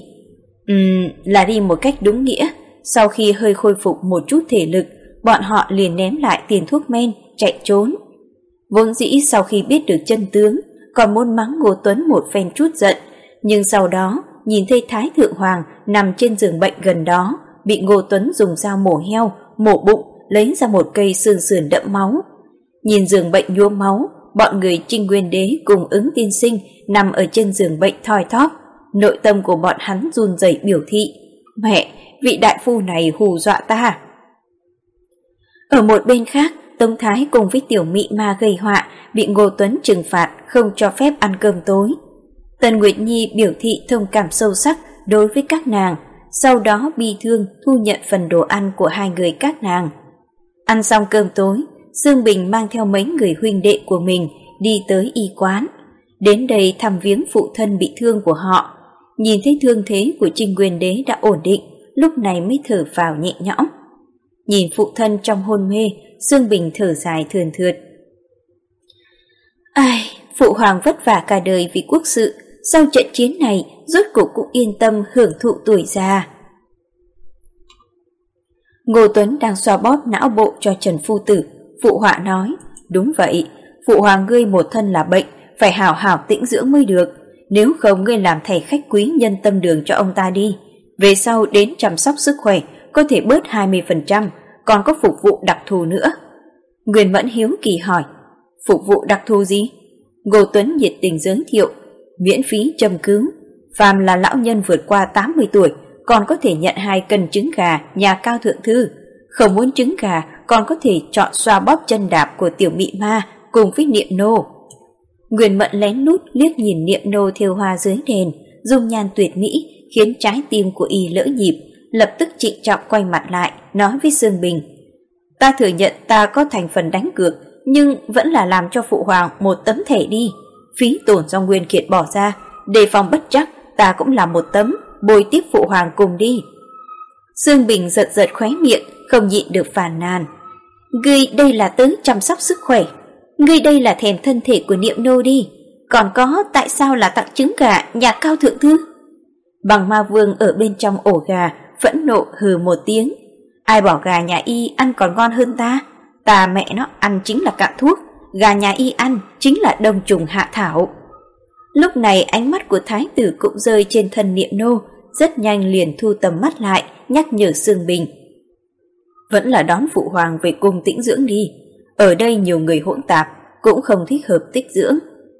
Speaker 1: Là đi một cách đúng nghĩa. Sau khi hơi khôi phục một chút thể lực, bọn họ liền ném lại tiền thuốc men, chạy trốn. Vốn dĩ sau khi biết được chân tướng, còn muốn mắng Ngô Tuấn một phen chút giận, nhưng sau đó nhìn thấy Thái Thượng Hoàng nằm trên giường bệnh gần đó, bị Ngô Tuấn dùng dao mổ heo, mổ bụng, lấy ra một cây xương sườn đẫm máu. Nhìn giường bệnh nhuốm máu, bọn người Trinh Nguyên Đế cùng Ứng tiên sinh nằm ở trên giường bệnh thoi thóp. Nội tâm của bọn hắn run rẩy biểu thị, mẹ, vị đại phu này hù dọa ta. Ở một bên khác, Tống Thái cùng với tiểu mị ma gây họa bị Ngô Tuấn trừng phạt không cho phép ăn cơm tối. Tần Nguyệt Nhi biểu thị thông cảm sâu sắc đối với các nàng, sau đó bi thương thu nhận phần đồ ăn của hai người các nàng. Ăn xong cơm tối, Dương Bình mang theo mấy người huynh đệ của mình đi tới y quán. Đến đây thăm viếng phụ thân bị thương của họ. Nhìn thấy thương thế của Trinh Nguyên Đế đã ổn định, lúc này mới thở phào nhẹ nhõm. Nhìn phụ thân trong hôn mê, Dương Bình thở dài thườn thượt. Ai, phụ hoàng vất vả cả đời vì quốc sự, sau trận chiến này rốt cuộc cũng yên tâm hưởng thụ tuổi già. Ngô Tuấn đang xoa bóp não bộ cho Trần Phu Tử, phụ họa nói, đúng vậy, phụ hoàng ngươi một thân là bệnh, phải hảo hảo tĩnh dưỡng mới được, nếu không ngươi làm thầy khách quý nhân tâm đường cho ông ta đi, về sau đến chăm sóc sức khỏe có thể bớt 20%, còn có phục vụ đặc thù nữa. Nguyên Mẫn hiếu kỳ hỏi, phục vụ đặc thù gì? Ngô Tuấn nhiệt tình giới thiệu, miễn phí châm cứu, phàm là lão nhân vượt qua 80 tuổi còn có thể nhận 2 cân trứng gà nhà cao thượng thư, không muốn trứng gà còn có thể chọn xoa bóp chân đạp của tiểu mị ma cùng với Niệm Nô. Nguyên Mẫn lén lút liếc nhìn Niệm Nô thêu hoa dưới đèn, dung nhan tuyệt mỹ khiến trái tim của y lỡ nhịp, lập tức trịnh trọng quay mặt lại nói với Dương Bình, ta thừa nhận ta có thành phần đánh cược, nhưng vẫn là làm cho phụ hoàng một tấm thẻ đi, phí tổn do Nguyên Kiệt bỏ ra, đề phòng bất trắc ta cũng làm một tấm, bồi tiếp phụ hoàng cùng đi. Dương Bình giật giật khóe miệng, không nhịn được phàn nàn, ngươi đây là tới chăm sóc sức khỏe, ngươi đây là thèm thân thể của Niệm Nô đi, còn có tại sao là tặng trứng gà nhà cao thượng thư? Bằng Ma Vương ở bên trong ổ gà phẫn nộ hừ một tiếng, ai bỏ gà nhà y ăn còn ngon hơn ta, ta mẹ nó ăn chính là cạn thuốc, gà nhà y ăn chính là đông trùng hạ thảo. Lúc này ánh mắt của thái tử cũng rơi trên thân Niệm Nô, rất nhanh liền thu tầm mắt lại, nhắc nhở Dương Bình, vẫn là đón phụ hoàng về cung tĩnh dưỡng đi, ở đây nhiều người hỗn tạp, cũng không thích hợp tích dưỡng.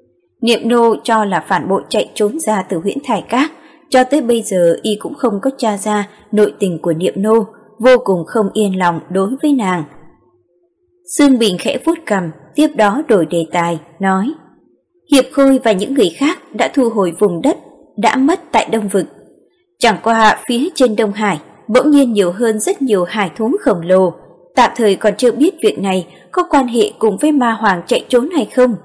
Speaker 1: Niệm nô cho là phản bội chạy trốn ra từ Huyễn Thải Các, cho tới bây giờ y cũng không có tra ra nội tình của Niệm nô, vô cùng không yên lòng đối với nàng. Dương Bình khẽ vuốt cằm, tiếp đó đổi đề tài, nói: Hiệp Khôi và những người khác đã thu hồi vùng đất đã mất tại Đông Vực. Chẳng qua phía trên Đông Hải bỗng nhiên nhiều hơn rất nhiều hải thú khổng lồ, tạm thời còn chưa biết việc này có quan hệ cùng với ma hoàng chạy trốn hay không.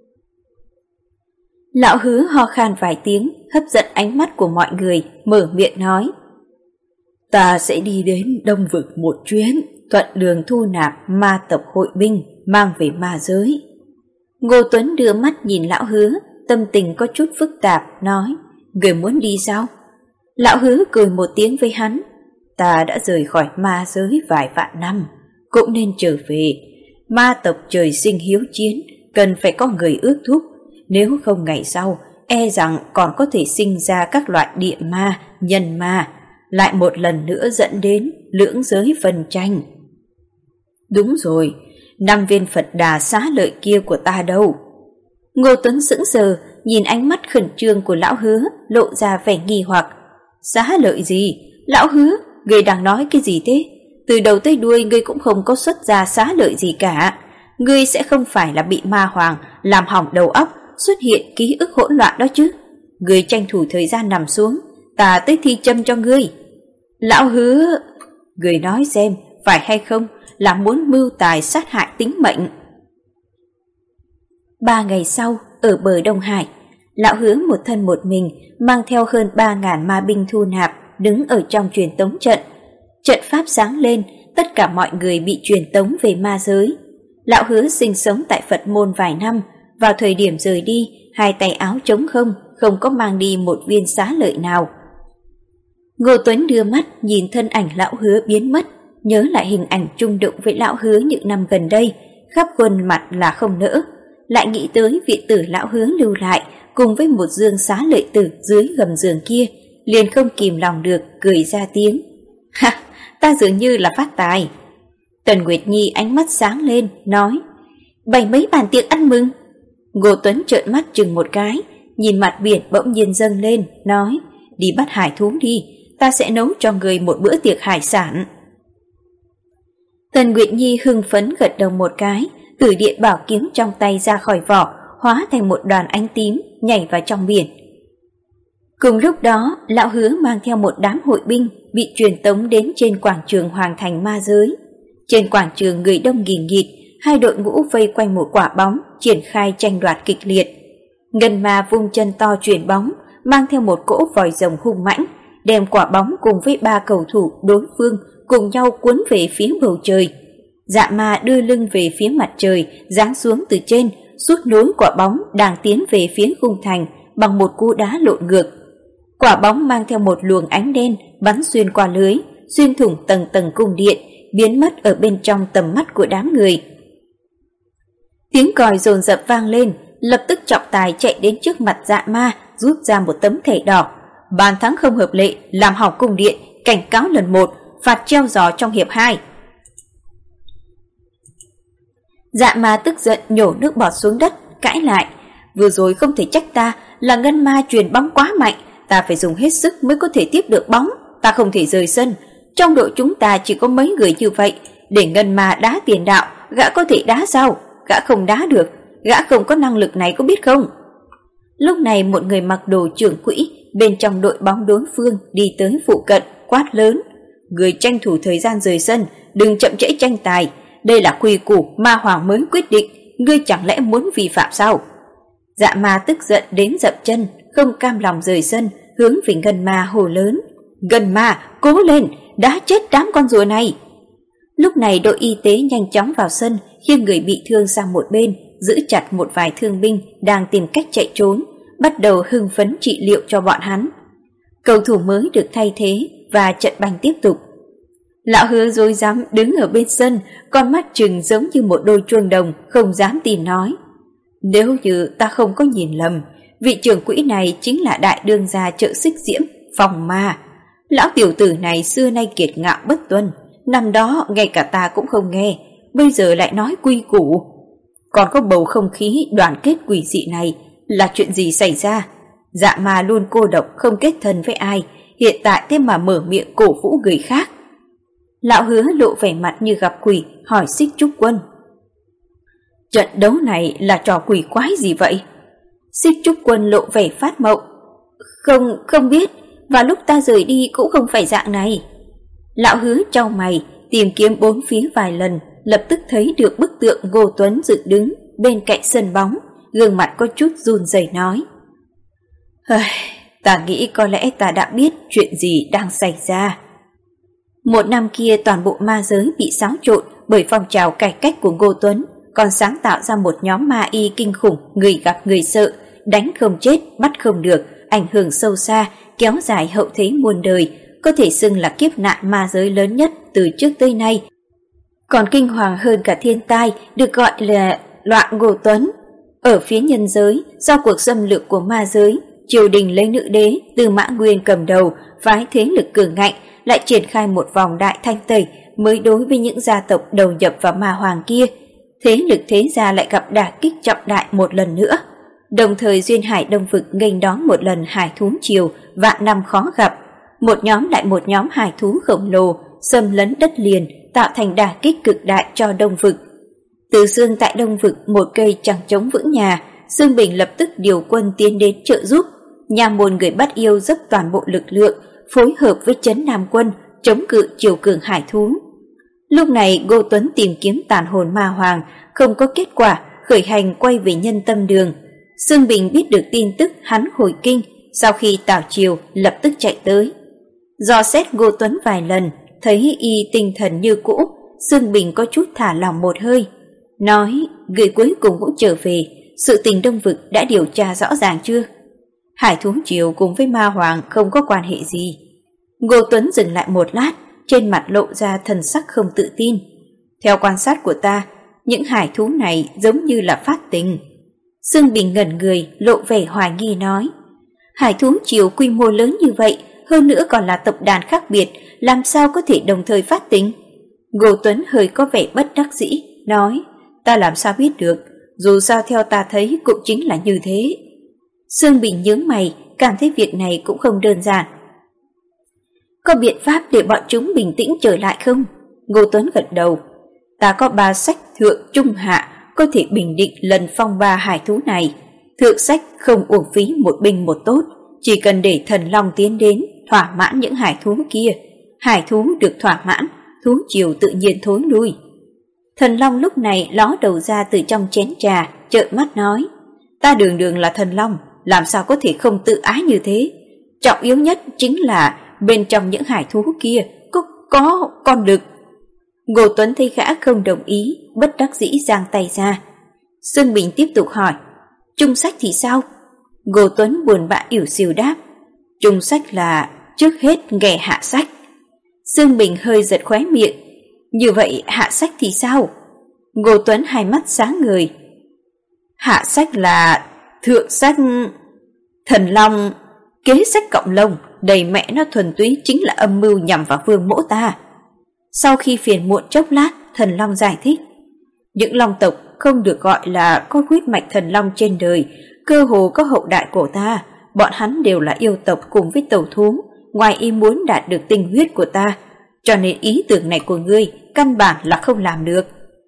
Speaker 1: Lão Hứa ho khan vài tiếng, hấp dẫn ánh mắt của mọi người, mở miệng nói: Ta sẽ đi đến Đông Vực một chuyến, thuận đường thu nạp ma tộc hội binh mang về ma giới. Ngô Tuấn đưa mắt nhìn Lão Hứa, tâm tình có chút phức tạp, nói: Người muốn đi sao? Lão Hứa cười một tiếng với hắn: Ta đã rời khỏi ma giới vài vạn năm, cũng nên trở về. Ma tộc trời sinh hiếu chiến, cần phải có người ước thúc, nếu không ngày sau e rằng còn có thể sinh ra các loại địa ma, nhân ma, lại một lần nữa dẫn đến lưỡng giới phân tranh. Đúng rồi, 5 viên Phật Đà xá lợi kia của ta đâu? Ngô Tuấn sững sờ, nhìn ánh mắt khẩn trương của Lão Hứa, lộ ra vẻ nghi hoặc. Xá lợi gì? Lão Hứa, ngươi đang nói cái gì thế? Từ đầu tới đuôi ngươi cũng không có xuất ra xá lợi gì cả. Ngươi sẽ không phải là bị ma hoàng làm hỏng đầu óc, xuất hiện ký ức hỗn loạn đó chứ? Ngươi tranh thủ thời gian nằm xuống, ta tới thi châm cho ngươi. Lão Hứa, ngươi nói xem, phải hay không là muốn mưu tài sát hại tính mệnh? 3 ngày sau, ở bờ Đông Hải, Lão Hứa một thân một mình, mang theo hơn 3.000 ma binh thu nạp, đứng ở trong truyền tống trận. Trận pháp sáng lên, tất cả mọi người bị truyền tống về ma giới. Lão Hứa sinh sống tại Phật môn vài năm, vào thời điểm rời đi, 2 tay áo trống không, không có mang đi một viên xá lợi nào. Ngô Tuấn đưa mắt nhìn thân ảnh Lão Hứa biến mất, nhớ lại hình ảnh chung đụng với Lão Hứa những năm gần đây, khắp khuôn mặt là không nỡ. Lại nghĩ tới vị tử Lão Hứa lưu lại cùng với một dương xá lợi tử dưới gầm giường kia, liền không kìm lòng được cười ra tiếng. Ha, ta dường như là phát tài. Tần Nguyệt Nhi ánh mắt sáng lên, nói: Bày mấy bàn tiệc ăn mừng. Ngô Tuấn trợn mắt chừng một cái, nhìn mặt biển bỗng nhiên dâng lên, nói: Đi bắt hải thú đi, ta sẽ nấu cho người một bữa tiệc hải sản. Tần Nguyệt Nhi hưng phấn gật đầu một cái, tử điện bảo kiếm trong tay ra khỏi vỏ, hóa thành một đoàn ánh tím, nhảy vào trong biển. Cùng lúc đó, Lão Hứa mang theo một đám hội binh bị truyền tống đến trên quảng trường Hoàng thành ma giới. Trên quảng trường người đông nghìn nghịt, 2 đội ngũ vây quanh một quả bóng, triển khai tranh đoạt kịch liệt. Ngân ma vung chân to chuyển bóng, mang theo một cỗ vòi rồng hung mãnh, đem quả bóng cùng với 3 cầu thủ đối phương cùng nhau cuốn về phía bầu trời. Dạ ma đưa lưng về phía mặt trời, giáng xuống từ trên, suốt nối quả bóng đang tiến về phía khung thành bằng một cú đá lộn ngược. Quả bóng mang theo một luồng ánh đen bắn xuyên qua lưới, xuyên thủng tầng tầng cung điện, biến mất ở bên trong tầm mắt của đám người. Tiếng còi dồn dập vang lên, lập tức trọng tài chạy đến trước mặt Dạ ma, rút ra một tấm thẻ đỏ. Bàn thắng không hợp lệ, làm hỏng cung điện, cảnh cáo lần 1, phạt treo giò trong hiệp 2. Dạ ma tức giận nhổ nước bọt xuống đất, cãi lại: Vừa rồi không thể trách ta, là ngân ma truyền bóng quá mạnh, ta phải dùng hết sức mới có thể tiếp được bóng, ta không thể rời sân. Trong đội chúng ta chỉ có mấy người như vậy, để ngân ma đá tiền đạo, gã có thể đá sao? Gã không đá được, gã không có năng lực này, có biết không? Lúc này một người mặc đồ trưởng quỹ bên trong đội bóng đối phương đi tới phụ cận, quát lớn: Người tranh thủ thời gian rời sân, đừng chậm trễ tranh tài. Đây là quy củ ma hoàng mới quyết định, ngươi chẳng lẽ muốn vi phạm sao? Dạ ma tức giận đến dậm chân, không cam lòng rời sân, hướng về ngân ma hồ lớn: Ngân ma, cố lên, đã chết đám con rùa này. Lúc này đội y tế nhanh chóng vào sân, khiêng người bị thương sang một bên, giữ chặt một vài thương binh đang tìm cách chạy trốn, bắt đầu hưng phấn trị liệu cho bọn hắn. Cầu thủ mới được thay thế và trận banh tiếp tục. Lão Hứa rối rắm đứng ở bên sân, con mắt trừng giống như một đôi chuông đồng, không dám tin nói: Nếu như ta không có nhìn lầm, vị trưởng quỹ này chính là đại đương gia Trợ Xích Diễm, Phòng Ma. Lão tiểu tử này xưa nay kiệt ngạo bất tuân, năm đó ngay cả ta cũng không nghe, bây giờ lại nói quy củ. Còn có bầu không khí đoàn kết quỷ dị này, là chuyện gì xảy ra? Dạ ma luôn cô độc không kết thân với ai, hiện tại thế mà mở miệng cổ vũ người khác. Lão Hứa lộ vẻ mặt như gặp quỷ, hỏi Xích Trúc Quân. Trận đấu này là trò quỷ quái gì vậy? Xích Trúc Quân lộ vẻ phát mộng. Không biết, và lúc ta rời đi cũng không phải dạng này. Lão Hứa chau mày, tìm kiếm bốn phía vài lần, lập tức thấy được bức tượng Ngô Tuấn dựng đứng bên cạnh sân bóng, gương mặt có chút run rẩy nói. Ta nghĩ có lẽ ta đã biết chuyện gì đang xảy ra. Một năm kia toàn bộ ma giới bị xáo trộn bởi phong trào cải cách của Ngô Tuấn, còn sáng tạo ra một nhóm ma y kinh khủng, người gặp người sợ, đánh không chết, bắt không được, ảnh hưởng sâu xa, kéo dài hậu thế muôn đời, có thể xưng là kiếp nạn ma giới lớn nhất từ trước tới nay. Còn kinh hoàng hơn cả thiên tai được gọi là loạn Ngô Tuấn. Ở phía nhân giới, do cuộc xâm lược của ma giới, triều đình lấy nữ đế Tư Mã Nguyên cầm đầu, phái thế lực cường ngạnh, lại triển khai một vòng đại thanh tẩy mới đối với những gia tộc đầu nhập vào ma hoàng kia. Thế lực thế gia lại gặp đả kích trọng đại một lần nữa. Đồng thời duyên hải đông vực nghênh đón một lần hải thú triều vạn năm khó gặp. Một nhóm lại một nhóm hải thú khổng lồ xâm lấn đất liền, tạo thành đả kích cực đại cho đông vực. Từ xương tại đông vực một cây chẳng chống vững nhà, Dương Bình lập tức điều quân tiến đến trợ giúp. Nhà môn người bắt yêu dốc toàn bộ lực lượng, phối hợp với Trấn Nam quân chống cự triều cường hải thú. Lúc này Ngô Tuấn tìm kiếm tàn hồn ma hoàng, không có kết quả, khởi hành quay về nhân tâm đường. Dương Bình biết được tin tức hắn hồi kinh, sau khi tảo triều lập tức chạy tới. Dò xét Ngô Tuấn vài lần, thấy y tinh thần như cũ, Dương Bình có chút thả lòng một hơi. Nói, người cuối cùng cũng trở về, sự tình đông vực đã điều tra rõ ràng chưa? Hải thú triều cùng với ma hoàng không có quan hệ gì. Ngô Tuấn dừng lại một lát, trên mặt lộ ra thần sắc không tự tin. Theo quan sát của ta, những hải thú này giống như là phát tình. Dương Bình ngẩn người, lộ vẻ hoài nghi nói. Hải thú triều quy mô lớn như vậy, hơn nữa còn là tộc đàn khác biệt, làm sao có thể đồng thời phát tình? Ngô Tuấn hơi có vẻ bất đắc dĩ, nói. Ta làm sao biết được, dù sao theo ta thấy cũng chính là như thế. Dương Bình nhướng mày, cảm thấy việc này cũng không đơn giản. Có biện pháp để bọn chúng bình tĩnh trở lại không? Ngô Tuấn gật đầu. Ta có 3 sách thượng trung hạ, có thể bình định lần phong ba hải thú này. Thượng sách không uổng phí một binh một tốt, chỉ cần để thần long tiến đến, thỏa mãn những hải thú kia. Hải thú được thỏa mãn, thú triều tự nhiên thối lui. Thần long lúc này ló đầu ra từ trong chén trà, trợn mắt nói. Ta đường đường là thần long, làm sao có thể không tự ái như thế? Trọng yếu nhất chính là bên trong những hải thú kia có con đực. Ngô Tuấn thấy gã không đồng ý, bất đắc dĩ giang tay ra. Dương Bình tiếp tục hỏi, trung sách thì sao? Ngô Tuấn buồn bã ỉu xìu đáp, trung sách là trước hết nghe hạ sách. Dương Bình hơi giật khóe miệng, như vậy hạ sách thì sao? Ngô Tuấn hai mắt sáng ngời. Hạ sách là thượng sách, thần long, kế sách cộng lông, đầy mẹ nó thuần túy chính là âm mưu nhằm vào vương mỗ ta. Sau khi phiền muộn chốc lát, thần long giải thích. Những long tộc không được gọi là có huyết mạch thần long trên đời, cơ hồ có hậu đại của ta, bọn hắn đều là yêu tộc cùng với tẩu thú, ngoài ý muốn đạt được tinh huyết của ta, cho nên ý tưởng này của ngươi căn bản là không làm được.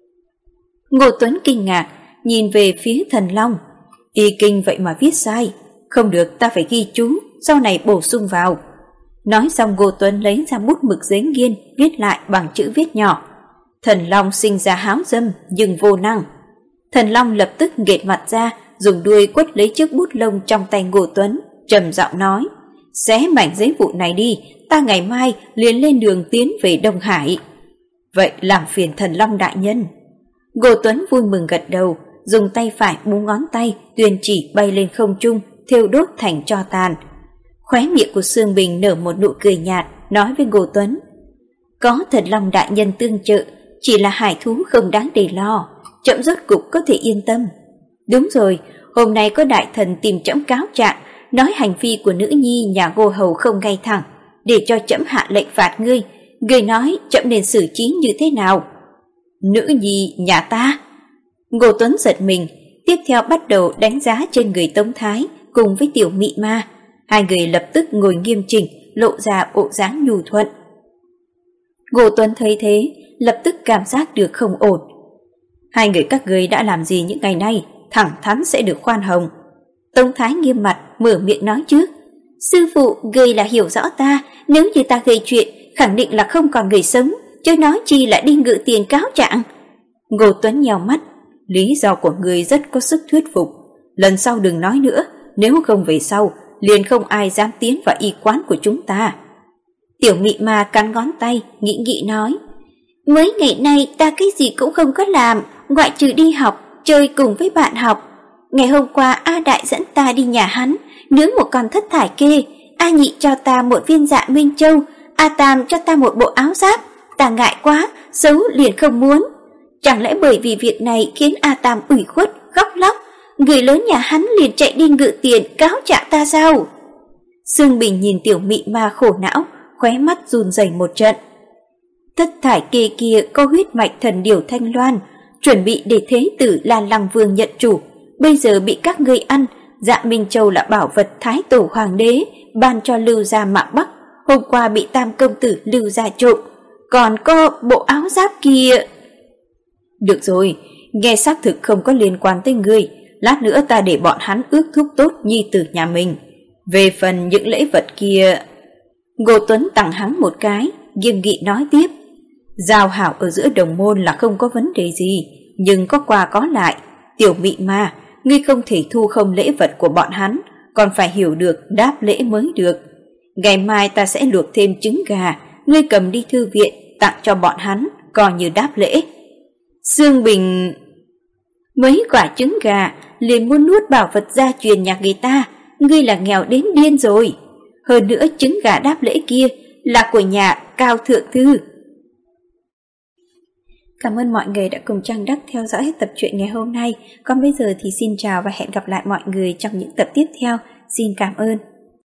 Speaker 1: Ngô Tuấn kinh ngạc, nhìn về phía thần long. Y kinh vậy mà viết sai, không được, ta phải ghi chú, sau này bổ sung vào. Nói xong Ngô Tuấn lấy ra bút mực giấy nghiên, viết lại bằng chữ viết nhỏ. Thần long sinh ra háo dâm nhưng vô năng. Thần long lập tức nghệt mặt ra, dùng đuôi quất lấy chiếc bút lông trong tay Ngô Tuấn, trầm giọng nói, xé mảnh giấy vụn này đi, ta ngày mai liền lên đường tiến về Đông Hải. Vậy làm phiền thần long đại nhân. Ngô Tuấn vui mừng gật đầu, dùng tay phải 4 ngón tay tuyền chỉ bay lên không trung, thiêu đốt thành tro tàn. Khóe miệng của Dương Bình nở một nụ cười nhạt, nói với Ngô Tuấn, có thần long đại nhân tương trợ, chỉ là hải thú không đáng để lo, trẫm rốt cục có thể yên tâm. Đúng rồi, hôm nay có đại thần tìm trẫm cáo trạng, nói hành vi của nữ nhi nhà Ngô hầu không ngay thẳng, để cho trẫm hạ lệnh phạt ngươi. Ngươi nói trẫm nên xử trí như thế nào? Nữ nhi nhà ta? Ngô Tuấn giật mình, tiếp theo bắt đầu đánh giá trên người Tống Thái cùng với Tiểu Mị Ma. Hai người lập tức ngồi nghiêm chỉnh, lộ ra bộ dáng nhu thuận. Ngô Tuấn thấy thế, lập tức cảm giác được không ổn. Hai người các ngươi đã làm gì những ngày nay, thẳng thắn sẽ được khoan hồng. Tống Thái nghiêm mặt mở miệng nói trước. Sư phụ, ngươi là hiểu rõ ta, nếu như ta gây chuyện, khẳng định là không còn người sống, chứ nói chi lại đi ngự tiền cáo trạng. Ngô Tuấn nhèo mắt, lý do của ngươi rất có sức thuyết phục. Lần sau đừng nói nữa, nếu không về sau, liền không ai dám tiến vào y quán của chúng ta. Tiểu Mị Ma cắn ngón tay, nghĩ nói. Mấy ngày nay ta cái gì cũng không có làm, ngoại trừ đi học, chơi cùng với bạn học. Ngày hôm qua A Đại dẫn ta đi nhà hắn, nướng một con thất thải kê. A Nhị cho ta một viên dạ Minh Châu, A Tam cho ta một bộ áo giáp. Ta ngại quá, xấu liền không muốn. Chẳng lẽ bởi vì việc này khiến A Tam ủy khuất, khóc lóc, người lớn nhà hắn liền chạy đi ngự tiền cáo trạng ta sao? Dương Bình nhìn Tiểu Mị Ma khổ não, khóe mắt run rẩy một trận. Thất thải kê kia có huyết mạch thần điểu Thanh Loan, chuẩn bị để thế tử Lan Lăng Vương nhận chủ, bây giờ bị các ngươi ăn. Dạ Minh Châu là bảo vật Thái Tổ Hoàng đế ban cho Lưu gia Mạc Bắc, hôm qua bị Tam công tử Lưu gia trộm. Còn có bộ áo giáp kia. Được rồi, nghe xác thực không có liên quan tới ngươi, lát nữa ta để bọn hắn ước thúc tốt nhi tử nhà mình. Về phần những lễ vật kia... Ngô Tuấn tặng hắn một cái, nghiêm nghị nói tiếp. Giao hảo ở giữa đồng môn là không có vấn đề gì, nhưng có qua có lại. Tiểu Mị Ma, ngươi không thể thu không lễ vật của bọn hắn, còn phải hiểu được đáp lễ mới được. Ngày mai ta sẽ luộc thêm trứng gà, ngươi cầm đi thư viện tặng cho bọn hắn, coi như đáp lễ. Dương Bình... Mấy quả trứng gà liền muốn nuốt bảo vật gia truyền nhà người ta, ngươi là nghèo đến điên rồi. Hơn nữa trứng gà đáp lễ kia là của nhà Cao Thượng Thư. Cảm ơn mọi người đã cùng Trang Đắc theo dõi hết tập truyện ngày hôm nay. Còn bây giờ thì xin chào và hẹn gặp lại mọi người trong những tập tiếp theo. Xin cảm ơn.